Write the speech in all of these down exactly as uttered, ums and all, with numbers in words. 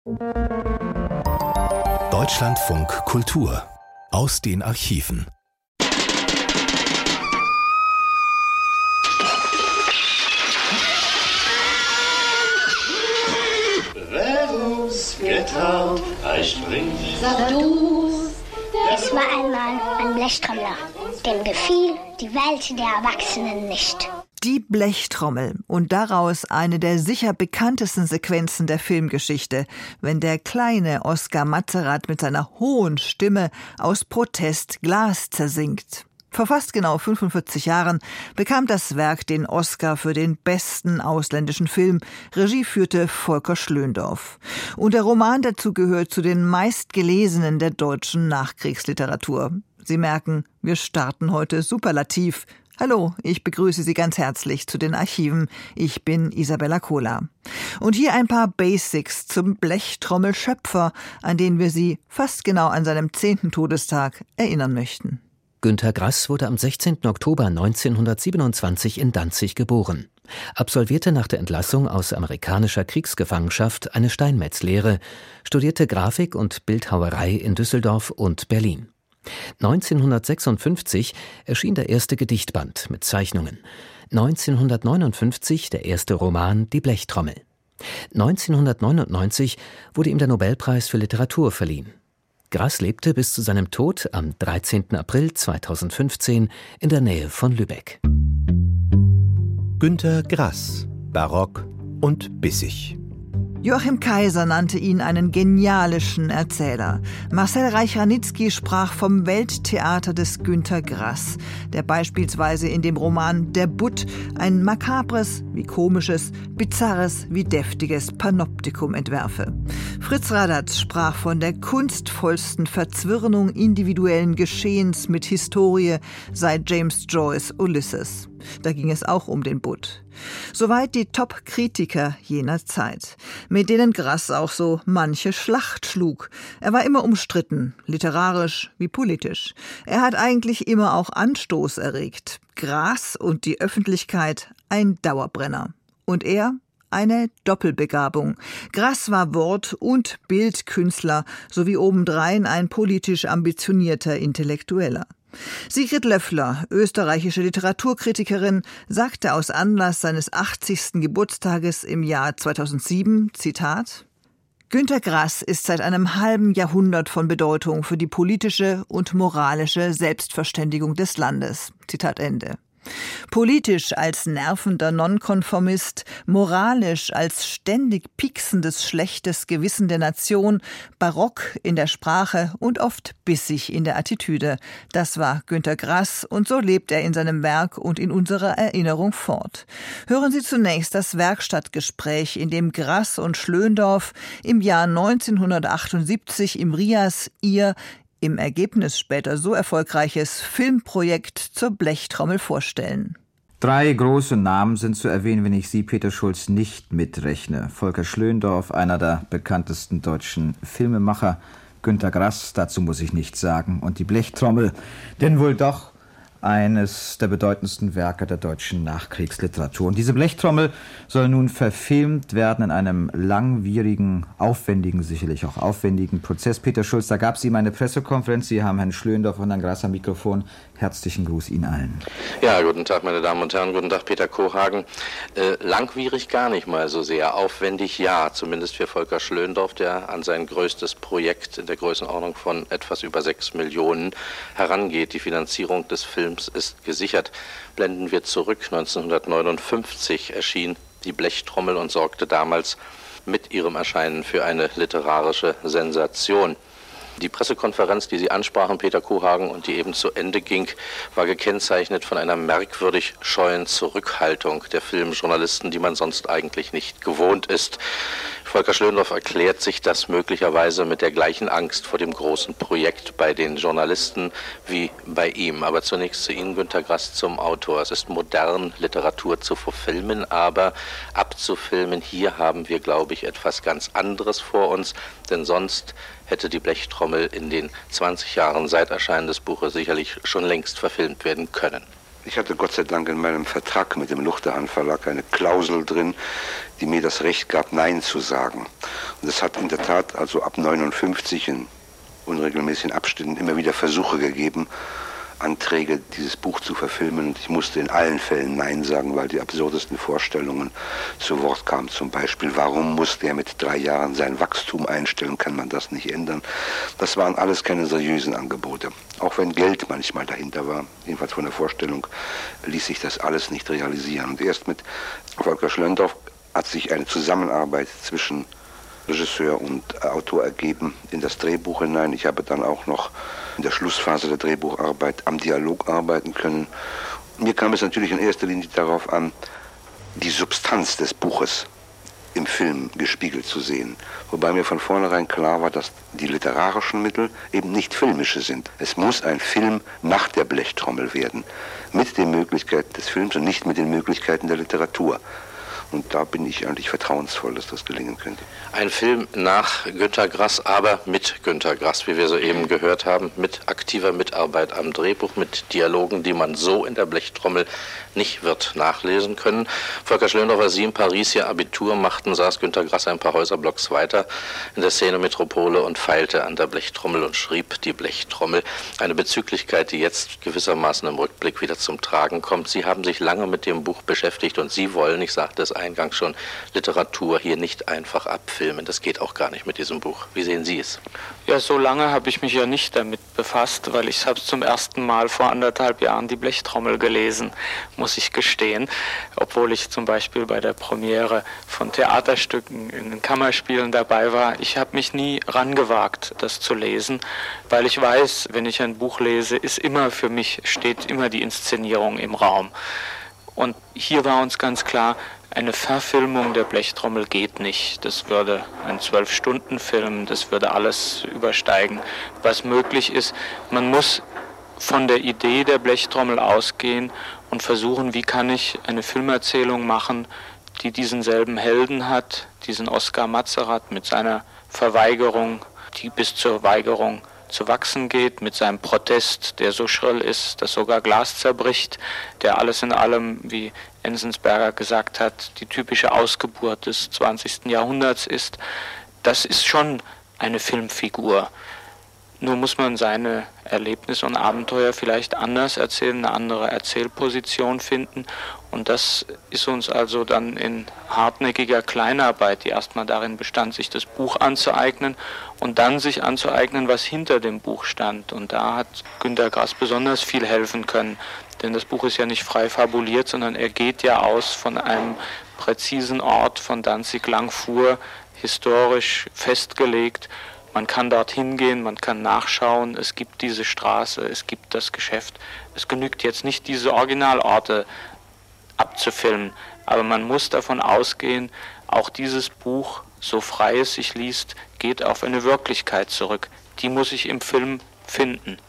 Deutschlandfunk Kultur aus den Archiven. Getraut, ich spring. Sag du. Es war einmal ein Blechtrommler, dem gefiel die Welt der Erwachsenen nicht. Die Blechtrommel und daraus eine der sicher bekanntesten Sequenzen der Filmgeschichte, wenn der kleine Oskar Matzerath mit seiner hohen Stimme aus Protest Glas zersingt. Vor fast genau fünfundvierzig Jahren bekam das Werk den Oscar für den besten ausländischen Film. Regie führte Volker Schlöndorff. Und der Roman dazu gehört zu den meistgelesenen der deutschen Nachkriegsliteratur. Sie merken, wir starten heute superlativ. Hallo, ich begrüße Sie ganz herzlich zu den Archiven. Ich bin Isabella Kohler. Und hier ein paar Basics zum Blechtrommelschöpfer, an den wir Sie fast genau an seinem zehnten Todestag erinnern möchten. Günter Grass wurde am sechzehnten Oktober neunzehnhundertsiebenundzwanzig in Danzig geboren. Absolvierte nach der Entlassung aus amerikanischer Kriegsgefangenschaft eine Steinmetzlehre, studierte Grafik und Bildhauerei in Düsseldorf und Berlin. neunzehnhundertsechsundfünfzig erschien der erste Gedichtband mit Zeichnungen. neunzehnhundertneunundfünfzig der erste Roman Die Blechtrommel. neunzehnhundertneunundneunzig wurde ihm der Nobelpreis für Literatur verliehen. Grass lebte bis zu seinem Tod am dreizehnten April zweitausendfünfzehn in der Nähe von Lübeck. Günter Grass, barock und bissig. Joachim Kaiser nannte ihn einen genialischen Erzähler. Marcel Reich-Ranitzky sprach vom Welttheater des Günter Grass, der beispielsweise in dem Roman Der Butt ein makabres wie komisches, bizarres wie deftiges Panoptikum entwerfe. Fritz Radatz sprach von der kunstvollsten Verzwirnung individuellen Geschehens mit Historie seit James Joyce Ulysses. Da ging es auch um den Butt. Soweit die Top-Kritiker jener Zeit, mit denen Grass auch so manche Schlacht schlug. Er war immer umstritten, literarisch wie politisch. Er hat eigentlich immer auch Anstoß erregt. Grass und die Öffentlichkeit ein Dauerbrenner. Und er? Eine Doppelbegabung. Grass war Wort- und Bildkünstler sowie obendrein ein politisch ambitionierter Intellektueller. Sigrid Löffler, österreichische Literaturkritikerin, sagte aus Anlass seines achtzigsten Geburtstages im Jahr zweitausendsieben, Zitat: Günter Grass ist seit einem halben Jahrhundert von Bedeutung für die politische und moralische Selbstverständigung des Landes. Zitat Ende. Politisch als nervender Nonkonformist, moralisch als ständig pieksendes schlechtes Gewissen der Nation, barock in der Sprache und oft bissig in der Attitüde. Das war Günter Grass und so lebt er in seinem Werk und in unserer Erinnerung fort. Hören Sie zunächst das Werkstattgespräch, in dem Grass und Schlöndorff im Jahr neunzehnhundertachtundsiebzig im Rias ihr im Ergebnis später so erfolgreiches Filmprojekt zur Blechtrommel vorstellen. Drei große Namen sind zu erwähnen, wenn ich Sie, Peter Schulz, nicht mitrechne. Volker Schlöndorff, einer der bekanntesten deutschen Filmemacher, Günter Grass, dazu muss ich nichts sagen, und die Blechtrommel, denn wohl doch eines der bedeutendsten Werke der deutschen Nachkriegsliteratur. Und diese Blechtrommel soll nun verfilmt werden in einem langwierigen, aufwendigen, sicherlich auch aufwendigen Prozess. Peter Schulz, da gab es ihm eine Pressekonferenz. Sie haben Herrn Schlöndorff und Herrn Grass am Mikrofon. Herzlichen Gruß Ihnen allen. Ja, guten Tag, meine Damen und Herren. Guten Tag, Peter Kohagen. Äh, langwierig gar nicht mal so sehr. Aufwendig ja, zumindest für Volker Schlöndorff, der an sein größtes Projekt in der Größenordnung von etwas über sechs Millionen herangeht. Die Finanzierung des Films ist gesichert. Blenden wir zurück. neunzehnhundertneunundfünfzig erschien die Blechtrommel und sorgte damals mit ihrem Erscheinen für eine literarische Sensation. Die Pressekonferenz, die Sie ansprachen, Peter Kohagen, und die eben zu Ende ging, war gekennzeichnet von einer merkwürdig scheuen Zurückhaltung der Filmjournalisten, die man sonst eigentlich nicht gewohnt ist. Volker Schlöndorff erklärt sich das möglicherweise mit der gleichen Angst vor dem großen Projekt bei den Journalisten wie bei ihm. Aber zunächst zu Ihnen, Günter Grass, zum Autor. Es ist modern, Literatur zu verfilmen, aber abzufilmen, hier haben wir, glaube ich, etwas ganz anderes vor uns, denn sonst hätte die Blechtrommel in den zwanzig Jahren seit Erscheinen des Buches sicherlich schon längst verfilmt werden können. Ich hatte Gott sei Dank in meinem Vertrag mit dem Luchterhand Verlag eine Klausel drin, die mir das Recht gab, Nein zu sagen. Und es hat in der Tat also ab neunundfünfzig in unregelmäßigen Abständen immer wieder Versuche gegeben, Anträge, dieses Buch zu verfilmen. Und ich musste in allen Fällen Nein sagen, weil die absurdesten Vorstellungen zu Wort kamen. Zum Beispiel, warum muss der mit drei Jahren sein Wachstum einstellen? Kann man das nicht ändern? Das waren alles keine seriösen Angebote. Auch wenn Geld manchmal dahinter war, jedenfalls von der Vorstellung, ließ sich das alles nicht realisieren. Und erst mit Volker Schlöndorff hat sich eine Zusammenarbeit zwischen Regisseur und Autor ergeben in das Drehbuch hinein. Ich habe dann auch noch in der Schlussphase der Drehbucharbeit am Dialog arbeiten können. Mir kam es natürlich in erster Linie darauf an, die Substanz des Buches im Film gespiegelt zu sehen. Wobei mir von vornherein klar war, dass die literarischen Mittel eben nicht filmische sind. Es muss ein Film nach der Blechtrommel werden, mit den Möglichkeiten des Films und nicht mit den Möglichkeiten der Literatur. Und da bin ich eigentlich vertrauensvoll, dass das gelingen könnte. Ein Film nach Günter Grass, aber mit Günter Grass, wie wir soeben gehört haben, mit aktiver Mitarbeit am Drehbuch, mit Dialogen, die man so in der Blechtrommel nicht wird nachlesen können. Volker Schlöndorff, als Sie in Paris Ihr Abitur machten, saß Günter Grass ein paar Häuserblocks weiter in der Szene-Metropole und feilte an der Blechtrommel und schrieb die Blechtrommel. Eine Bezüglichkeit, die jetzt gewissermaßen im Rückblick wieder zum Tragen kommt. Sie haben sich lange mit dem Buch beschäftigt und Sie wollen, ich sagte es eingangs schon, Literatur hier nicht einfach abfilmen. Das geht auch gar nicht mit diesem Buch. Wie sehen Sie es? Ja, so lange habe ich mich ja nicht damit befasst, weil ich habe zum ersten Mal vor anderthalb Jahren die Blechtrommel gelesen, muss ich gestehen, obwohl ich zum Beispiel bei der Premiere von Theaterstücken in den Kammerspielen dabei war. Ich habe mich nie rangewagt, das zu lesen, weil ich weiß, wenn ich ein Buch lese, ist immer für mich, steht immer die Inszenierung im Raum. Und hier war uns ganz klar, eine Verfilmung der Blechtrommel geht nicht. Das würde ein Zwölf-Stunden-Film, das würde alles übersteigen. Was möglich ist, man muss von der Idee der Blechtrommel ausgehen und versuchen, wie kann ich eine Filmerzählung machen, die diesen selben Helden hat, diesen Oskar Matzerath mit seiner Verweigerung, die bis zur Weigerung zu wachsen geht, mit seinem Protest, der so schrill ist, dass sogar Glas zerbricht, der alles in allem, wie Enzensberger gesagt hat, die typische Ausgeburt des zwanzigsten Jahrhunderts ist. Das ist schon eine Filmfigur. Nur muss man seine Erlebnisse und Abenteuer vielleicht anders erzählen, eine andere Erzählposition finden. Und das ist uns also dann in hartnäckiger Kleinarbeit, die erstmal darin bestand, sich das Buch anzueignen und dann sich anzueignen, was hinter dem Buch stand. Und da hat Günter Grass besonders viel helfen können. Denn das Buch ist ja nicht frei fabuliert, sondern er geht ja aus von einem präzisen Ort von Danzig-Langfuhr, historisch festgelegt. Man kann dorthin gehen, man kann nachschauen, es gibt diese Straße, es gibt das Geschäft. Es genügt jetzt nicht, diese Originalorte abzufilmen, aber man muss davon ausgehen, auch dieses Buch, so frei es sich liest, geht auf eine Wirklichkeit zurück. Die muss ich im Film finden.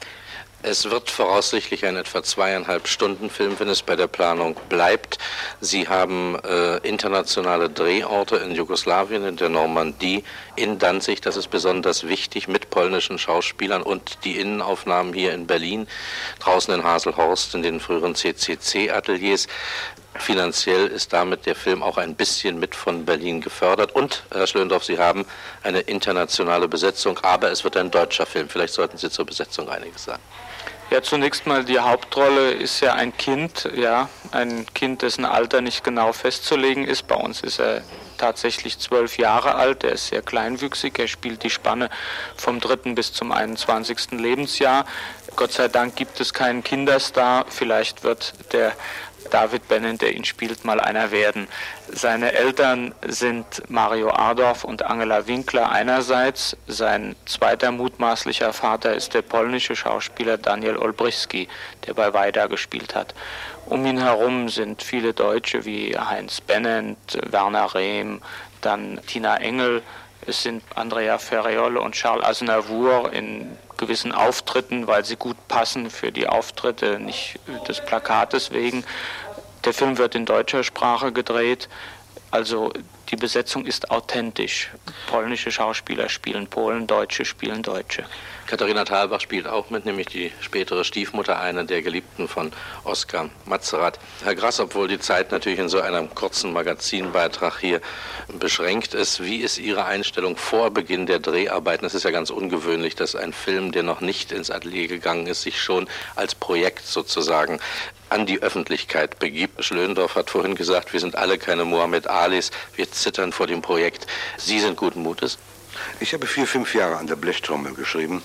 Es wird voraussichtlich ein etwa zweieinhalb Stunden Film, wenn es bei der Planung bleibt. Sie haben äh, internationale Drehorte in Jugoslawien, in der Normandie, in Danzig, das ist besonders wichtig, mit polnischen Schauspielern und die Innenaufnahmen hier in Berlin, draußen in Haselhorst, in den früheren C C C-Ateliers. Finanziell ist damit der Film auch ein bisschen mit von Berlin gefördert. Und, Herr Schlöndorff, Sie haben eine internationale Besetzung, aber es wird ein deutscher Film. Vielleicht sollten Sie zur Besetzung einiges sagen. Ja, zunächst mal, die Hauptrolle ist ja ein Kind, ja, ein Kind, dessen Alter nicht genau festzulegen ist. Bei uns ist er tatsächlich zwölf Jahre alt, er ist sehr kleinwüchsig, er spielt die Spanne vom dritten bis zum einundzwanzigsten Lebensjahr. Gott sei Dank gibt es keinen Kinderstar, vielleicht wird der David Bennent, der ihn spielt, mal einer werden. Seine Eltern sind Mario Adorf und Angela Winkler einerseits. Sein zweiter mutmaßlicher Vater ist der polnische Schauspieler Daniel Olbrychski, der bei Weida gespielt hat. Um ihn herum sind viele Deutsche wie Heinz Bennent, Werner Rehm, dann Tina Engel. Es sind Andrea Ferreol und Charles Aznavour in gewissen Auftritten, weil sie gut passen für die Auftritte, nicht des Plakates wegen. Der Film wird in deutscher Sprache gedreht, also die Besetzung ist authentisch. Polnische Schauspieler spielen Polen, Deutsche spielen Deutsche. Katharina Thalbach spielt auch mit, nämlich die spätere Stiefmutter, eine der Geliebten von Oskar Matzerath. Herr Grass, obwohl die Zeit natürlich in so einem kurzen Magazinbeitrag hier beschränkt ist, wie ist Ihre Einstellung vor Beginn der Dreharbeiten? Es ist ja ganz ungewöhnlich, dass ein Film, der noch nicht ins Atelier gegangen ist, sich schon als Projekt sozusagen an die Öffentlichkeit begibt. Schlöndorff hat vorhin gesagt, wir sind alle keine Mohammed Alis, wir zittern vor dem Projekt. Sie sind guten Mutes? Ich habe vier, fünf Jahre an der Blechtrommel geschrieben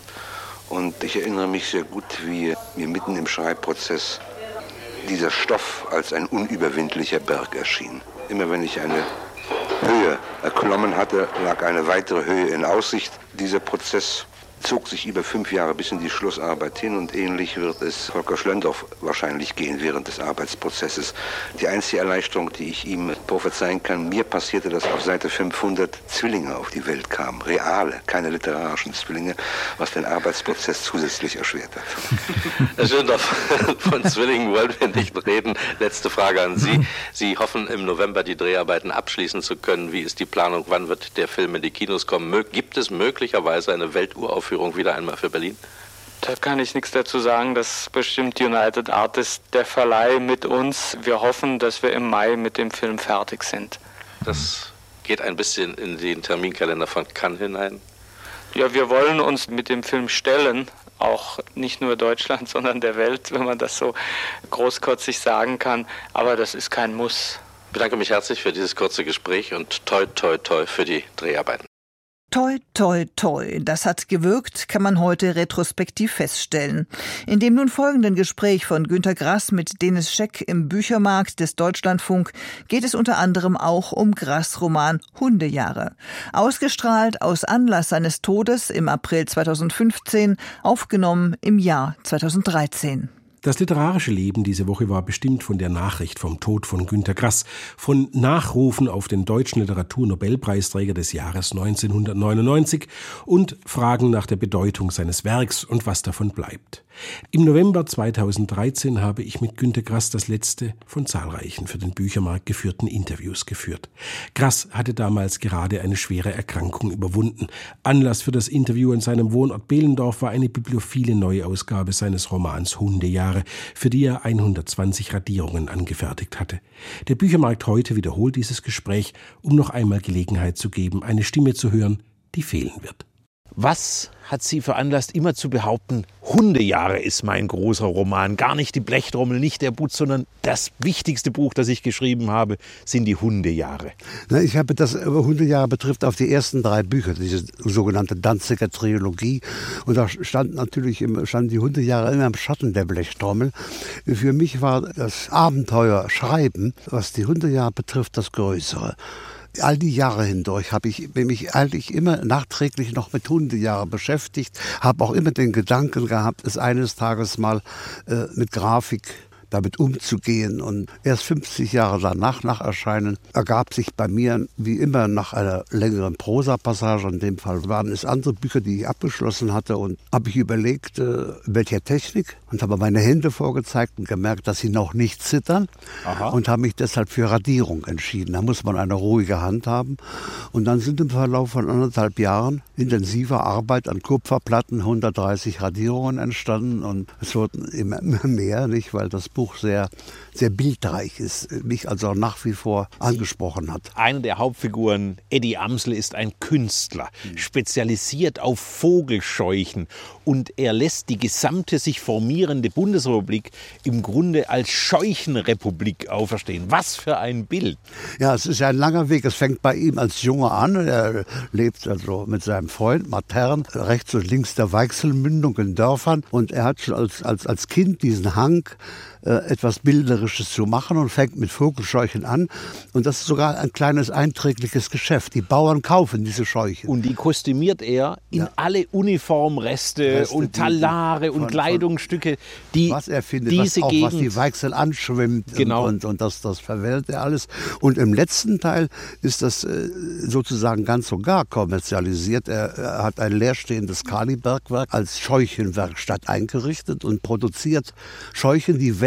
und ich erinnere mich sehr gut, wie mir mitten im Schreibprozess dieser Stoff als ein unüberwindlicher Berg erschien. Immer wenn ich eine Höhe erklommen hatte, lag eine weitere Höhe in Aussicht. Dieser Prozess zog sich über fünf Jahre bis in die Schlussarbeit hin und ähnlich wird es Volker Schlöndorff wahrscheinlich gehen während des Arbeitsprozesses. Die einzige Erleichterung, die ich ihm prophezeien kann, mir passierte, dass auf Seite fünfhundert Zwillinge auf die Welt kamen. Reale, keine literarischen Zwillinge, was den Arbeitsprozess zusätzlich erschwert hat. Herr Schlöndorff, von Zwillingen wollen wir nicht reden. Letzte Frage an Sie. Sie hoffen im November die Dreharbeiten abschließen zu können. Wie ist die Planung? Wann wird der Film in die Kinos kommen? Gibt es möglicherweise eine Welturaufführung wieder einmal für Berlin? Da kann ich nichts dazu sagen. Das bestimmt United Artists, der Verleih mit uns. Wir hoffen, dass wir im Mai mit dem Film fertig sind. Das geht ein bisschen in den Terminkalender von Cannes hinein. Ja, wir wollen uns mit dem Film stellen, auch nicht nur Deutschland, sondern der Welt, wenn man das so großkotzig sagen kann. Aber das ist kein Muss. Ich bedanke mich herzlich für dieses kurze Gespräch und toi, toi, toi für die Dreharbeiten. Toi, toi, toi, das hat gewirkt, kann man heute retrospektiv feststellen. In dem nun folgenden Gespräch von Günter Grass mit Denis Scheck im Büchermarkt des Deutschlandfunk geht es unter anderem auch um Grass' Roman Hundejahre. Ausgestrahlt aus Anlass seines Todes im April zweitausendfünfzehn, aufgenommen im Jahr zweitausenddreizehn. Das literarische Leben diese Woche war bestimmt von der Nachricht vom Tod von Günter Grass, von Nachrufen auf den deutschen Literaturnobelpreisträger des Jahres neunzehnhundertneunundneunzig und Fragen nach der Bedeutung seines Werks und was davon bleibt. Im November zweitausenddreizehn habe ich mit Günter Grass das letzte von zahlreichen für den Büchermarkt geführten Interviews geführt. Grass hatte damals gerade eine schwere Erkrankung überwunden. Anlass für das Interview in seinem Wohnort Behlendorf war eine bibliophile Neuausgabe seines Romans Hundejahre, für die er hundertzwanzig Radierungen angefertigt hatte. Der Büchermarkt heute wiederholt dieses Gespräch, um noch einmal Gelegenheit zu geben, eine Stimme zu hören, die fehlen wird. Was hat Sie veranlasst, immer zu behaupten, Hundejahre ist mein großer Roman? Gar nicht die Blechtrommel, nicht der Butz, sondern das wichtigste Buch, das ich geschrieben habe, sind die Hundejahre. Ich habe das Hundejahre betrifft auf die ersten drei Bücher, diese sogenannte Danziger Trilogie. Und da stand natürlich im, standen die Hundejahre immer im Schatten der Blechtrommel. Für mich war das Abenteuer Schreiben, was die Hundejahre betrifft, das Größere. All die Jahre hindurch habe ich mich eigentlich immer nachträglich noch mit Hundejahre beschäftigt, habe auch immer den Gedanken gehabt, es eines Tages mal äh, mit Grafik damit umzugehen. Und erst fünfzig Jahre danach, nach Erscheinen, ergab sich bei mir wie immer nach einer längeren Prosapassage, in dem Fall waren es andere Bücher, die ich abgeschlossen hatte, und habe ich überlegt, äh, welcher Technik, und habe meine Hände vorgezeigt und gemerkt, dass sie noch nicht zittern. Aha. Und habe mich deshalb für Radierung entschieden. Da muss man eine ruhige Hand haben. Und dann sind im Verlauf von anderthalb Jahren intensiver Arbeit an Kupferplatten hundertdreißig Radierungen entstanden, und es wurden immer mehr, nicht, weil das Buch sehr, sehr bildreich ist, mich also nach wie vor angesprochen hat. Eine der Hauptfiguren, Eddie Amsel, ist ein Künstler, mhm. spezialisiert auf Vogelscheuchen, und er lässt die gesamte sich formierende Bundesrepublik im Grunde als Scheuchenrepublik auferstehen. Was für ein Bild! Ja, es ist ja ein langer Weg. Es fängt bei ihm als Junge an. Er lebt also mit seinem Freund Matern rechts und links der Weichselmündung in Dörfern, und er hat schon als, als, als Kind diesen Hang, etwas Bilderisches zu machen, und fängt mit Vogelscheuchen an. Und das ist sogar ein kleines einträgliches Geschäft. Die Bauern kaufen diese Scheuchen. Und die kostümiert er in ja. alle Uniformreste Reste, und Talare und von, Kleidungsstücke, die was er findet, diese was auch, Gegend, was die Weichsel anschwimmt, genau. und, und, und das, das verwählt er alles. Und im letzten Teil ist das äh, sozusagen ganz und gar kommerzialisiert. Er, er hat ein leerstehendes Kalibergwerk als Scheuchenwerkstatt eingerichtet und produziert Scheuchen, die weltweit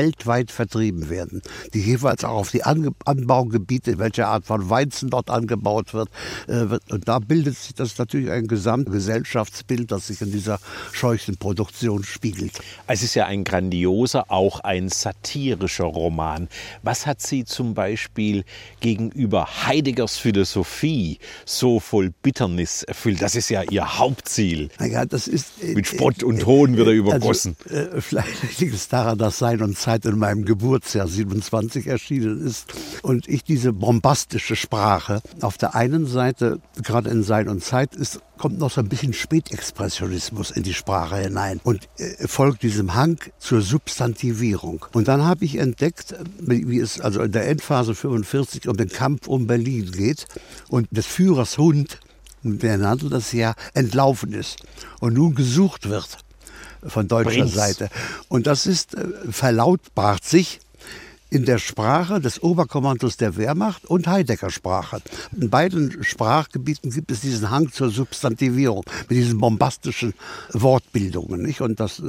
weltweit vertrieben werden, die jeweils auch auf die Ange- Anbaugebiete, welche Art von Weizen dort angebaut wird, äh, wird. Und da bildet sich das natürlich ein Gesamtgesellschaftsbild, das sich in dieser scheuchen Produktion spiegelt. Es ist ja ein grandioser, auch ein satirischer Roman. Was hat Sie zum Beispiel gegenüber Heideggers Philosophie so voll Bitternis erfüllt? Das ist ja Ihr Hauptziel. Naja, das ist, äh, Mit Spott und Hohn wird er äh, übergossen. Also, äh, vielleicht liegt es daran, dass Sein und Zeit in meinem Geburtsjahr siebenundzwanzig erschienen ist und ich diese bombastische Sprache auf der einen Seite, gerade in Sein und Zeit, ist, kommt noch so ein bisschen Spätexpressionismus in die Sprache hinein und äh, folgt diesem Hang zur Substantivierung. Und dann habe ich entdeckt, wie, wie es also in der Endphase fünfundvierzig um den Kampf um Berlin geht und des Führers Hund, der nannte das ja, entlaufen ist und nun gesucht wird von deutscher Prinz. Seite. Und das ist, äh, verlautbart sich in der Sprache des Oberkommandos der Wehrmacht und Heidegger-Sprache. In beiden Sprachgebieten gibt es diesen Hang zur Substantivierung mit diesen bombastischen Wortbildungen, nicht? Und das,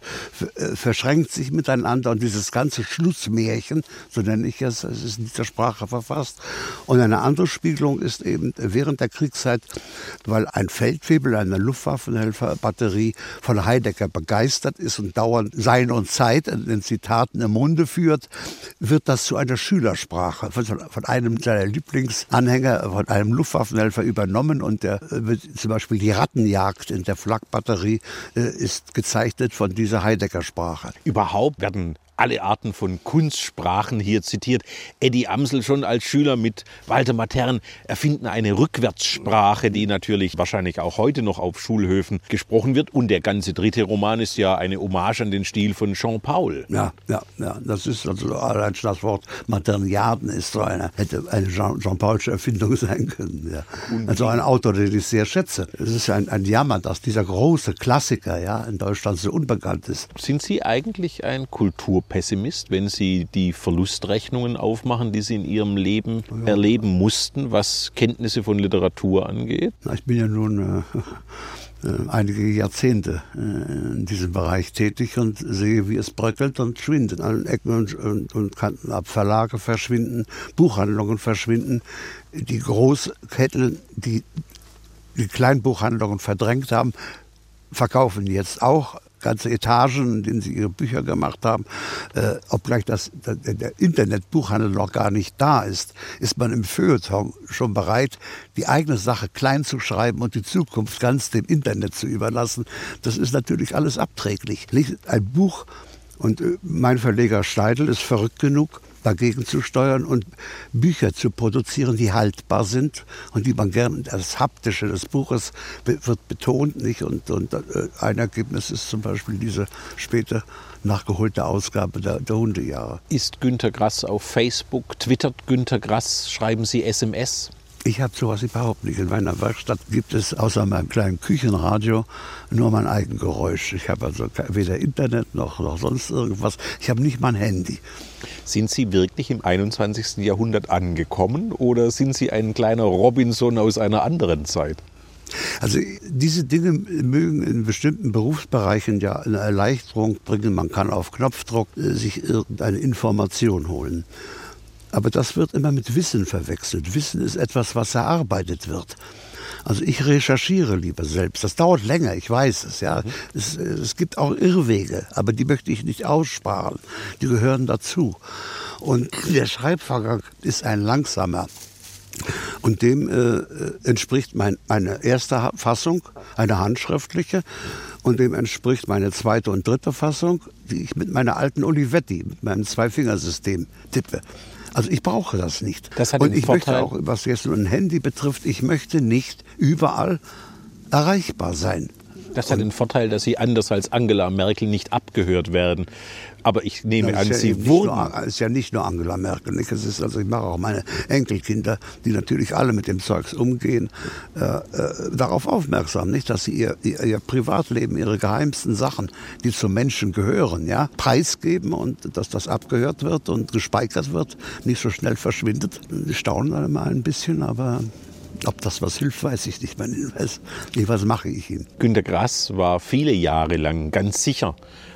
das verschränkt sich miteinander und dieses ganze Schlussmärchen, so nenne ich es, es ist in dieser Sprache verfasst. Und eine andere Spiegelung ist eben während der Kriegszeit, weil ein Feldwebel, eine Luftwaffenhelferbatterie von Heidegger begeistert ist und dauernd Sein und Zeit in den Zitaten im Munde führt, wird das zu einer Schülersprache von, von einem seiner Lieblingsanhänger, von einem Luftwaffenhelfer übernommen und der, äh, zum Beispiel die Rattenjagd in der Flakbatterie äh, ist gezeichnet von dieser Heidegger-Sprache. Überhaupt werden alle Arten von Kunstsprachen hier zitiert. Eddie Amsel schon als Schüler mit Walter Matern erfinden eine Rückwärtssprache, die natürlich wahrscheinlich auch heute noch auf Schulhöfen gesprochen wird. Und der ganze dritte Roman ist ja eine Hommage an den Stil von Jean Paul. Ja, ja, ja. Das ist also allein schon das Wort Materniaden ist so eine, hätte eine Jean, Jean Paulsche Erfindung sein können. Ja. Also ein Autor, den ich sehr schätze. Es ist ein, ein Jammer, dass dieser große Klassiker ja in Deutschland so unbekannt ist. Sind Sie eigentlich ein Kulturpessimist, wenn Sie die Verlustrechnungen aufmachen, die Sie in Ihrem Leben ja. erleben mussten, was Kenntnisse von Literatur angeht? Ich bin ja nun äh, äh, einige Jahrzehnte äh, in diesem Bereich tätig und sehe, wie es bröckelt und schwindet. An allen Ecken und, und, und Kanten ab. Verlage verschwinden, Buchhandlungen verschwinden. Die Großketten, die die Kleinbuchhandlungen verdrängt haben, verkaufen jetzt auch ganze Etagen, in denen sie ihre Bücher gemacht haben. Äh, obgleich das, der, der Internetbuchhandel noch gar nicht da ist, ist man im Feuilleton schon bereit, die eigene Sache klein zu schreiben und die Zukunft ganz dem Internet zu überlassen. Das ist natürlich alles abträglich. Ein Buch, und mein Verleger Steidl ist verrückt genug, dagegen zu steuern und Bücher zu produzieren, die haltbar sind und die man gerne, das Haptische des Buches wird betont, nicht? Und, und ein Ergebnis ist zum Beispiel diese späte nachgeholte Ausgabe der, der Hundejahre. Ist Günter Grass auf Facebook? Twittert Günter Grass? Schreiben Sie S M S? Ich habe sowas überhaupt nicht. In meiner Werkstatt gibt es außer meinem kleinen Küchenradio nur mein Eigengeräusch. Ich habe also weder Internet noch, noch sonst irgendwas. Ich habe nicht mein Handy. Sind Sie wirklich im einundzwanzigsten Jahrhundert angekommen oder sind Sie ein kleiner Robinson aus einer anderen Zeit? Also diese Dinge mögen in bestimmten Berufsbereichen ja eine Erleichterung bringen. Man kann auf Knopfdruck sich irgendeine Information holen. Aber das wird immer mit Wissen verwechselt. Wissen ist etwas, was erarbeitet wird. Also ich recherchiere lieber selbst. Das dauert länger, ich weiß es. Ja. Mhm. Es, es gibt auch Irrwege, aber die möchte ich nicht aussparen. Die gehören dazu. Und der Schreibvorgang ist ein langsamer. Und dem äh, entspricht mein, meine erste Fassung, eine handschriftliche, und dem entspricht meine zweite und dritte Fassung, die ich mit meiner alten Olivetti, mit meinem Zwei-Fingersystem tippe. Also ich brauche das nicht. Das hat und ich Vorteil. möchte auch, was jetzt nur ein Handy betrifft, ich möchte nicht überall erreichbar sein. Das hat den Vorteil, dass Sie anders als Angela Merkel nicht abgehört werden. Aber ich nehme ja, an, ja Sie wurden... Es ist ja nicht nur Angela Merkel. Nicht? Es ist, also ich mache auch meine Enkelkinder, die natürlich alle mit dem Zeugs umgehen, äh, äh, darauf aufmerksam, nicht, dass sie ihr, ihr, ihr Privatleben, ihre geheimsten Sachen, die zum Menschen gehören, ja, preisgeben und dass das abgehört wird und gespeichert wird, nicht so schnell verschwindet. Die staunen dann immer ein bisschen, aber... Ob das was hilft, weiß ich nicht. Was mache ich ihm? Günter Grass war viele Jahre lang ganz sicher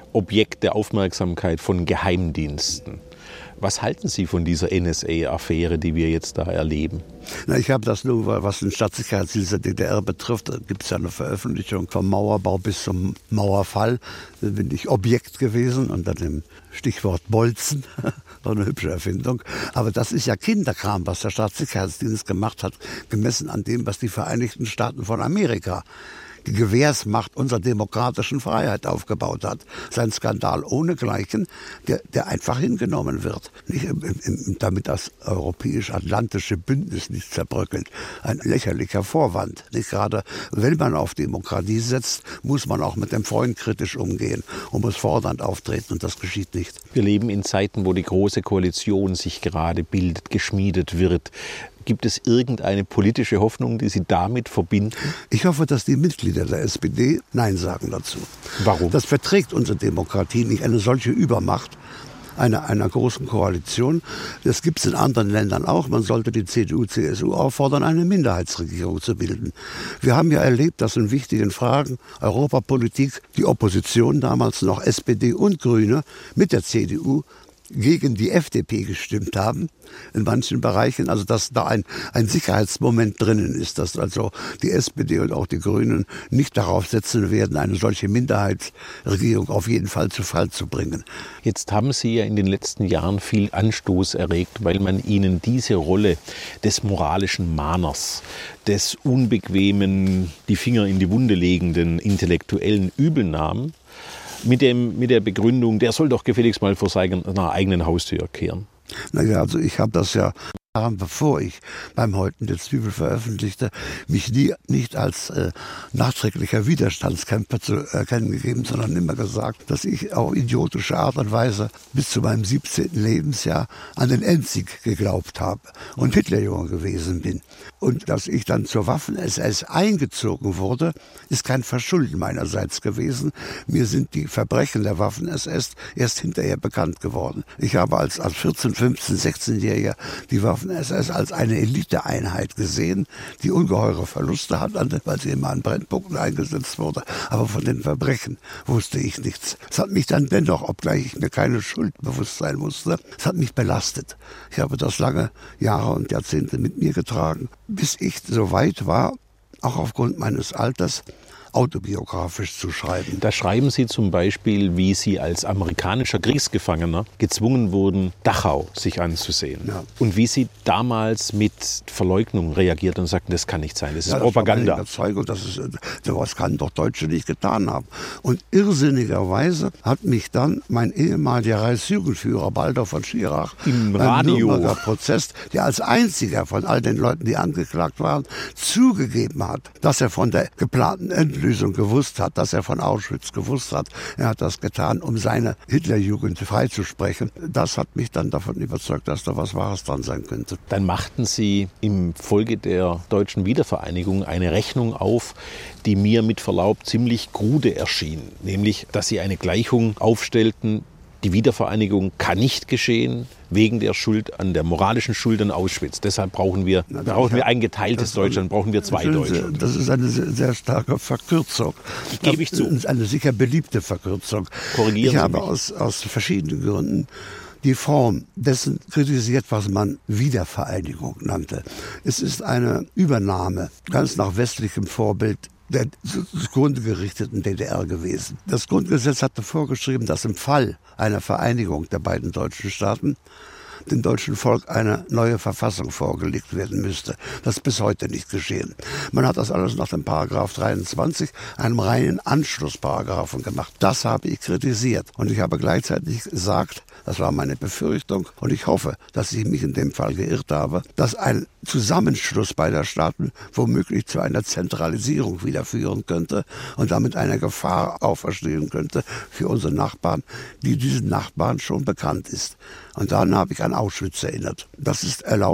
Objekt der Aufmerksamkeit von Geheimdiensten. Was halten Sie von dieser N S A-Affäre, die wir jetzt da erleben? Na, ich habe das nur, was den Staatssicherheitsdienst der D D R betrifft, da gibt es ja eine Veröffentlichung vom Mauerbau bis zum Mauerfall. Da bin ich Objekt gewesen unter dem Stichwort Bolzen. War eine hübsche Erfindung. Aber das ist ja Kinderkram, was der Staatssicherheitsdienst gemacht hat, gemessen an dem, was die Vereinigten Staaten von Amerika, die Gewährsmacht unserer demokratischen Freiheit aufgebaut hat. Sein Skandal ohnegleichen, der, der einfach hingenommen wird. Nicht im, im, damit das europäisch-atlantische Bündnis nicht zerbröckelt. Ein lächerlicher Vorwand. Nicht gerade, wenn man auf Demokratie setzt, muss man auch mit dem Freund kritisch umgehen und muss fordernd auftreten, und das geschieht nicht. Wir leben in Zeiten, wo die Große Koalition sich gerade bildet, geschmiedet wird. Gibt es irgendeine politische Hoffnung, die Sie damit verbinden? Ich hoffe, dass die Mitglieder der S P D Nein sagen dazu. Warum? Das verträgt unsere Demokratie nicht, eine solche Übermacht einer, einer großen Koalition. Das gibt es in anderen Ländern auch. Man sollte die C D U, C S U auffordern, eine Minderheitsregierung zu bilden. Wir haben ja erlebt, dass in wichtigen Fragen Europapolitik die Opposition, damals noch S P D und Grüne, mit der C D U gegen die F D P gestimmt haben, in manchen Bereichen, also dass da ein, ein Sicherheitsmoment drinnen ist, dass also die S P D und auch die Grünen nicht darauf setzen werden, eine solche Minderheitsregierung auf jeden Fall zu Fall zu bringen. Jetzt haben Sie ja in den letzten Jahren viel Anstoß erregt, weil man Ihnen diese Rolle des moralischen Mahners, des unbequemen, die Finger in die Wunde legenden Intellektuellen übel nahm, Mit, dem, mit der Begründung, der soll doch gefälligst mal vor seiner eigenen Haustür kehren. Naja, also ich habe das ja, bevor ich beim Häuten der Zwiebel veröffentlichte, mich nie, nicht als äh, nachträglicher Widerstandskämpfer zu erkennen gegeben, sondern immer gesagt, dass ich auf idiotische Art und Weise bis zu meinem siebzehnten Lebensjahr an den Endsieg geglaubt habe und Hitlerjunge gewesen bin. Und dass ich dann zur Waffen-S S eingezogen wurde, ist kein Verschulden meinerseits gewesen. Mir sind die Verbrechen der Waffen-S S erst hinterher bekannt geworden. Ich habe als, als vierzehn-, fünfzehn-, sechzehnjähriger die Waffen-S S als eine Eliteeinheit gesehen, die ungeheure Verluste hat, weil sie immer an Brennpunkten eingesetzt wurde. Aber von den Verbrechen wusste ich nichts. Es hat mich dann dennoch, obgleich ich mir keine Schuld bewusst sein musste, es hat mich belastet. Ich habe das lange Jahre und Jahrzehnte mit mir getragen, bis ich so weit war, auch aufgrund meines Alters, autobiografisch zu schreiben. Da schreiben Sie zum Beispiel, wie Sie als amerikanischer Kriegsgefangener gezwungen wurden, Dachau sich anzusehen. Ja. Und wie Sie damals mit Verleugnung reagiert und sagten, das kann nicht sein, das ist ja, Propaganda. Das war meine Überzeugung, dass es, sowas kann doch Deutsche nicht getan haben. Und irrsinnigerweise hat mich dann mein ehemaliger Reichsjugendführer Baldur von Schirach im beim Radio Nürnberger Prozess, der als einziger von all den Leuten, die angeklagt waren, zugegeben hat, dass er von der geplanten Endlösung gewusst hat, dass er von Auschwitz gewusst hat. Er hat das getan, um seine Hitlerjugend freizusprechen. Das hat mich dann davon überzeugt, dass da was Wahres dran sein könnte. Dann machten Sie im Folge der deutschen Wiedervereinigung eine Rechnung auf, die mir mit Verlaub ziemlich krude erschien. Nämlich, dass Sie eine Gleichung aufstellten, die Wiedervereinigung kann nicht geschehen wegen der Schuld an der moralischen Schuld an Auschwitz. Deshalb brauchen wir, Na, brauchen wir ein geteiltes Deutschland, brauchen wir zwei Deutschland. Das ist eine sehr, sehr starke Verkürzung. Ich gebe ich zu. Das ist eine sicher beliebte Verkürzung. Korrigieren ich Sie habe mich. aus, aus verschiedenen Gründen die Form dessen kritisiert, was man Wiedervereinigung nannte. Es ist eine Übernahme, ganz nach westlichem Vorbild, der zugrunde gerichteten D D R gewesen. Das Grundgesetz hatte vorgeschrieben, dass im Fall einer Vereinigung der beiden deutschen Staaten dem deutschen Volk eine neue Verfassung vorgelegt werden müsste. Das ist bis heute nicht geschehen. Man hat das alles nach dem Paragraph dreiundzwanzig, einem reinen Anschlussparagraphen gemacht. Das habe ich kritisiert. Und ich habe gleichzeitig gesagt, das war meine Befürchtung, und ich hoffe, dass ich mich in dem Fall geirrt habe, dass ein Zusammenschluss beider Staaten womöglich zu einer Zentralisierung wieder führen könnte und damit eine Gefahr auferstehen könnte für unsere Nachbarn, die diesen Nachbarn schon bekannt ist. Und dann habe ich an Auschwitz erinnert. Das ist erlaubt,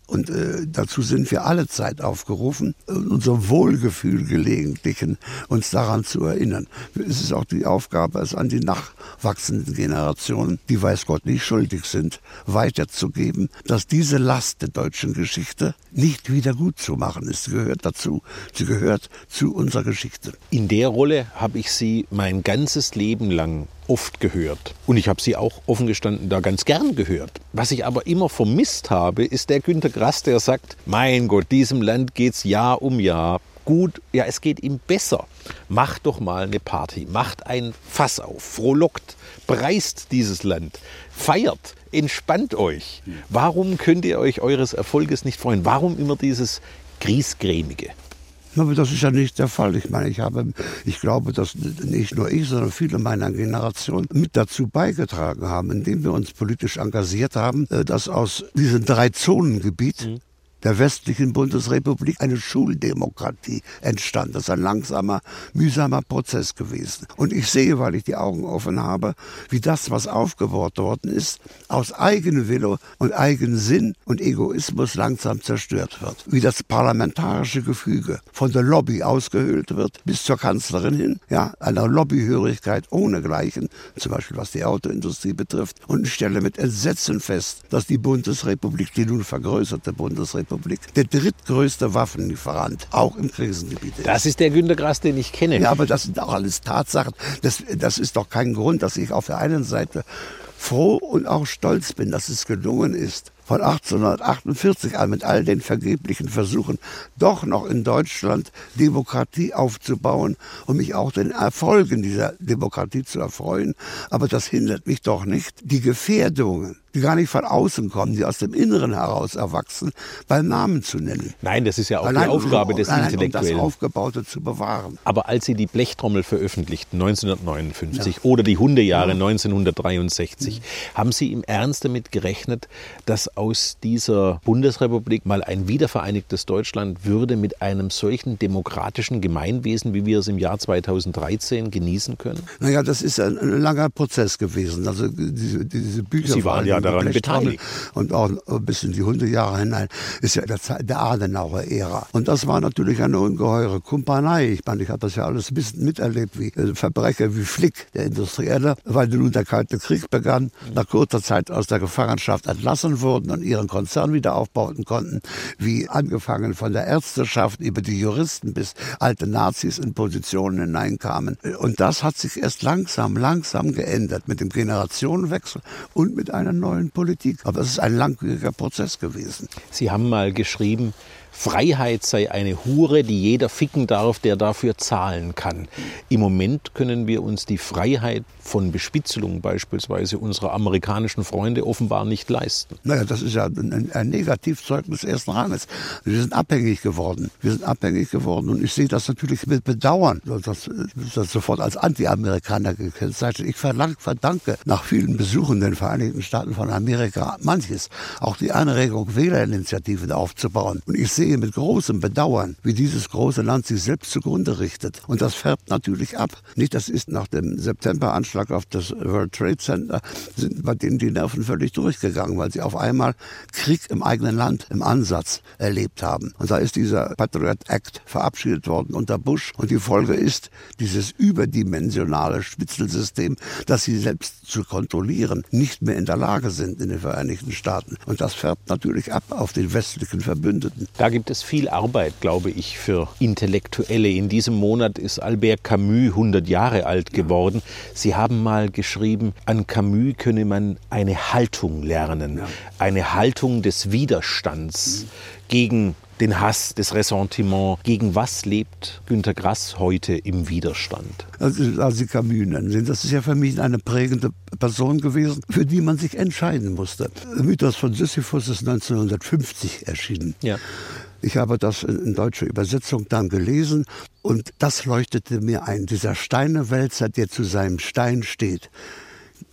Und äh, dazu sind wir alle Zeit aufgerufen, unser Wohlgefühl gelegentlichen uns daran zu erinnern. Es ist auch die Aufgabe, es an die nachwachsenden Generationen, die weiß Gott nicht schuldig sind, weiterzugeben, dass diese Last der deutschen Geschichte nicht wieder gut zu machen ist. Sie gehört dazu. Sie gehört zu unserer Geschichte. In der Rolle habe ich Sie mein ganzes Leben lang oft gehört. Und ich habe Sie auch offen gestanden da ganz gern gehört. Was ich aber immer vermisst habe, ist der Günter Grass, der sagt, mein Gott, diesem Land geht's Jahr um Jahr gut. Ja, es geht ihm besser. Macht doch mal eine Party, macht ein Fass auf, frohlockt, preist dieses Land, feiert, entspannt euch. Warum könnt ihr euch eures Erfolges nicht freuen? Warum immer dieses Griesgrämige? Aber das ist ja nicht der Fall. Ich meine, ich habe, ich glaube, dass nicht nur ich, sondern viele meiner Generation mit dazu beigetragen haben, indem wir uns politisch engagiert haben, dass aus diesem Drei-Zonen-Gebiet mhm. der westlichen Bundesrepublik eine Schuldemokratie entstand. Das ist ein langsamer, mühsamer Prozess gewesen. Und ich sehe, weil ich die Augen offen habe, wie das, was aufgebaut worden ist, aus Eigenwille und Eigensinn und Egoismus langsam zerstört wird. Wie das parlamentarische Gefüge von der Lobby ausgehöhlt wird, bis zur Kanzlerin hin, ja, einer Lobbyhörigkeit ohnegleichen, zum Beispiel was die Autoindustrie betrifft. Und ich stelle mit Entsetzen fest, dass die Bundesrepublik, die nun vergrößerte Bundesrepublik, der drittgrößte Waffenlieferant, auch im Krisengebiet ist. Das ist der Günter Grass, den ich kenne. Ja, aber das sind auch alles Tatsachen. Das, das ist doch kein Grund, dass ich auf der einen Seite froh und auch stolz bin, dass es gelungen ist, von achtzehnhundertachtundvierzig an mit all den vergeblichen Versuchen doch noch in Deutschland Demokratie aufzubauen und mich auch den Erfolgen dieser Demokratie zu erfreuen. Aber das hindert mich doch nicht, die Gefährdungen, die gar nicht von außen kommen, die aus dem Inneren heraus erwachsen, beim Namen zu nennen. Nein, das ist ja auch Allein die Aufgabe um, des allein Intellektuellen. Um das Aufgebaute zu bewahren. Aber als Sie die Blechtrommel veröffentlichten, neunzehnhundertneunundfünfzig, ja. oder die Hundejahre ja. neunzehnhundertdreiundsechzig, mhm. haben Sie im Ernst damit gerechnet, dass aus dieser Bundesrepublik mal ein wiedervereinigtes Deutschland würde mit einem solchen demokratischen Gemeinwesen, wie wir es im Jahr zweitausenddreizehn genießen können? Naja, das ist ein, ein langer Prozess gewesen. Also diese, diese Bücher Sie waren ja daran beteiligt. Und auch bis in die Hundejahre hinein ist ja der, Zeit, der Adenauer Ära. Und das war natürlich eine ungeheure Kumpanei. Ich meine, ich habe das ja alles ein bisschen miterlebt, wie äh, Verbrecher wie Flick, der Industrielle, weil nun der Kalte Krieg begann, nach kurzer Zeit aus der Gefangenschaft entlassen wurden und ihren Konzern wieder aufbauen konnten, wie angefangen von der Ärzteschaft über die Juristen bis alte Nazis in Positionen hineinkamen. Und das hat sich erst langsam, langsam geändert mit dem Generationenwechsel und mit einer neuen Politik. Aber es ist ein langwieriger Prozess gewesen. Sie haben mal geschrieben, Freiheit sei eine Hure, die jeder ficken darf, der dafür zahlen kann. Im Moment können wir uns die Freiheit von Bespitzelung beispielsweise unserer amerikanischen Freunde offenbar nicht leisten. Naja, das ist ja ein, ein Negativzeugnis ersten Ranges. Wir sind abhängig geworden. Wir sind abhängig geworden und ich sehe das natürlich mit Bedauern. Das, das sofort als Anti-Amerikaner gekennzeichnet. Ich verlang, verdanke nach vielen Besuchen in den Vereinigten Staaten von Amerika manches, auch die Anregung, Wählerinitiativen aufzubauen. Und ich sehe mit großem Bedauern, wie dieses große Land sich selbst zugrunde richtet. Und das färbt natürlich ab. Nicht, das ist nach dem Septemberanschlag auf das World Trade Center, sind bei denen die Nerven völlig durchgegangen, weil sie auf einmal Krieg im eigenen Land im Ansatz erlebt haben. Und da ist dieser Patriot Act verabschiedet worden unter Bush. Und die Folge ist dieses überdimensionale Spitzelsystem, das sie selbst zu kontrollieren, nicht mehr in der Lage sind in den Vereinigten Staaten. Und das färbt natürlich ab auf den westlichen Verbündeten. Da gibt es viel Arbeit, glaube ich, für Intellektuelle. In diesem Monat ist Albert Camus hundert Jahre alt geworden. Sie haben mal geschrieben, an Camus könne man eine Haltung lernen. Ja. Eine Haltung des Widerstands mhm. gegen den Hass, das Ressentiment. Gegen was lebt Günter Grass heute im Widerstand? Also, als Sie Camus nennen, das ist ja für mich eine prägende Person gewesen, für die man sich entscheiden musste. Mythos von Sisyphus ist neunzehnhundertfünfzig erschienen. Ja. Ich habe das in deutscher Übersetzung dann gelesen und das leuchtete mir ein. Dieser Steinewälzer, der zu seinem Stein steht.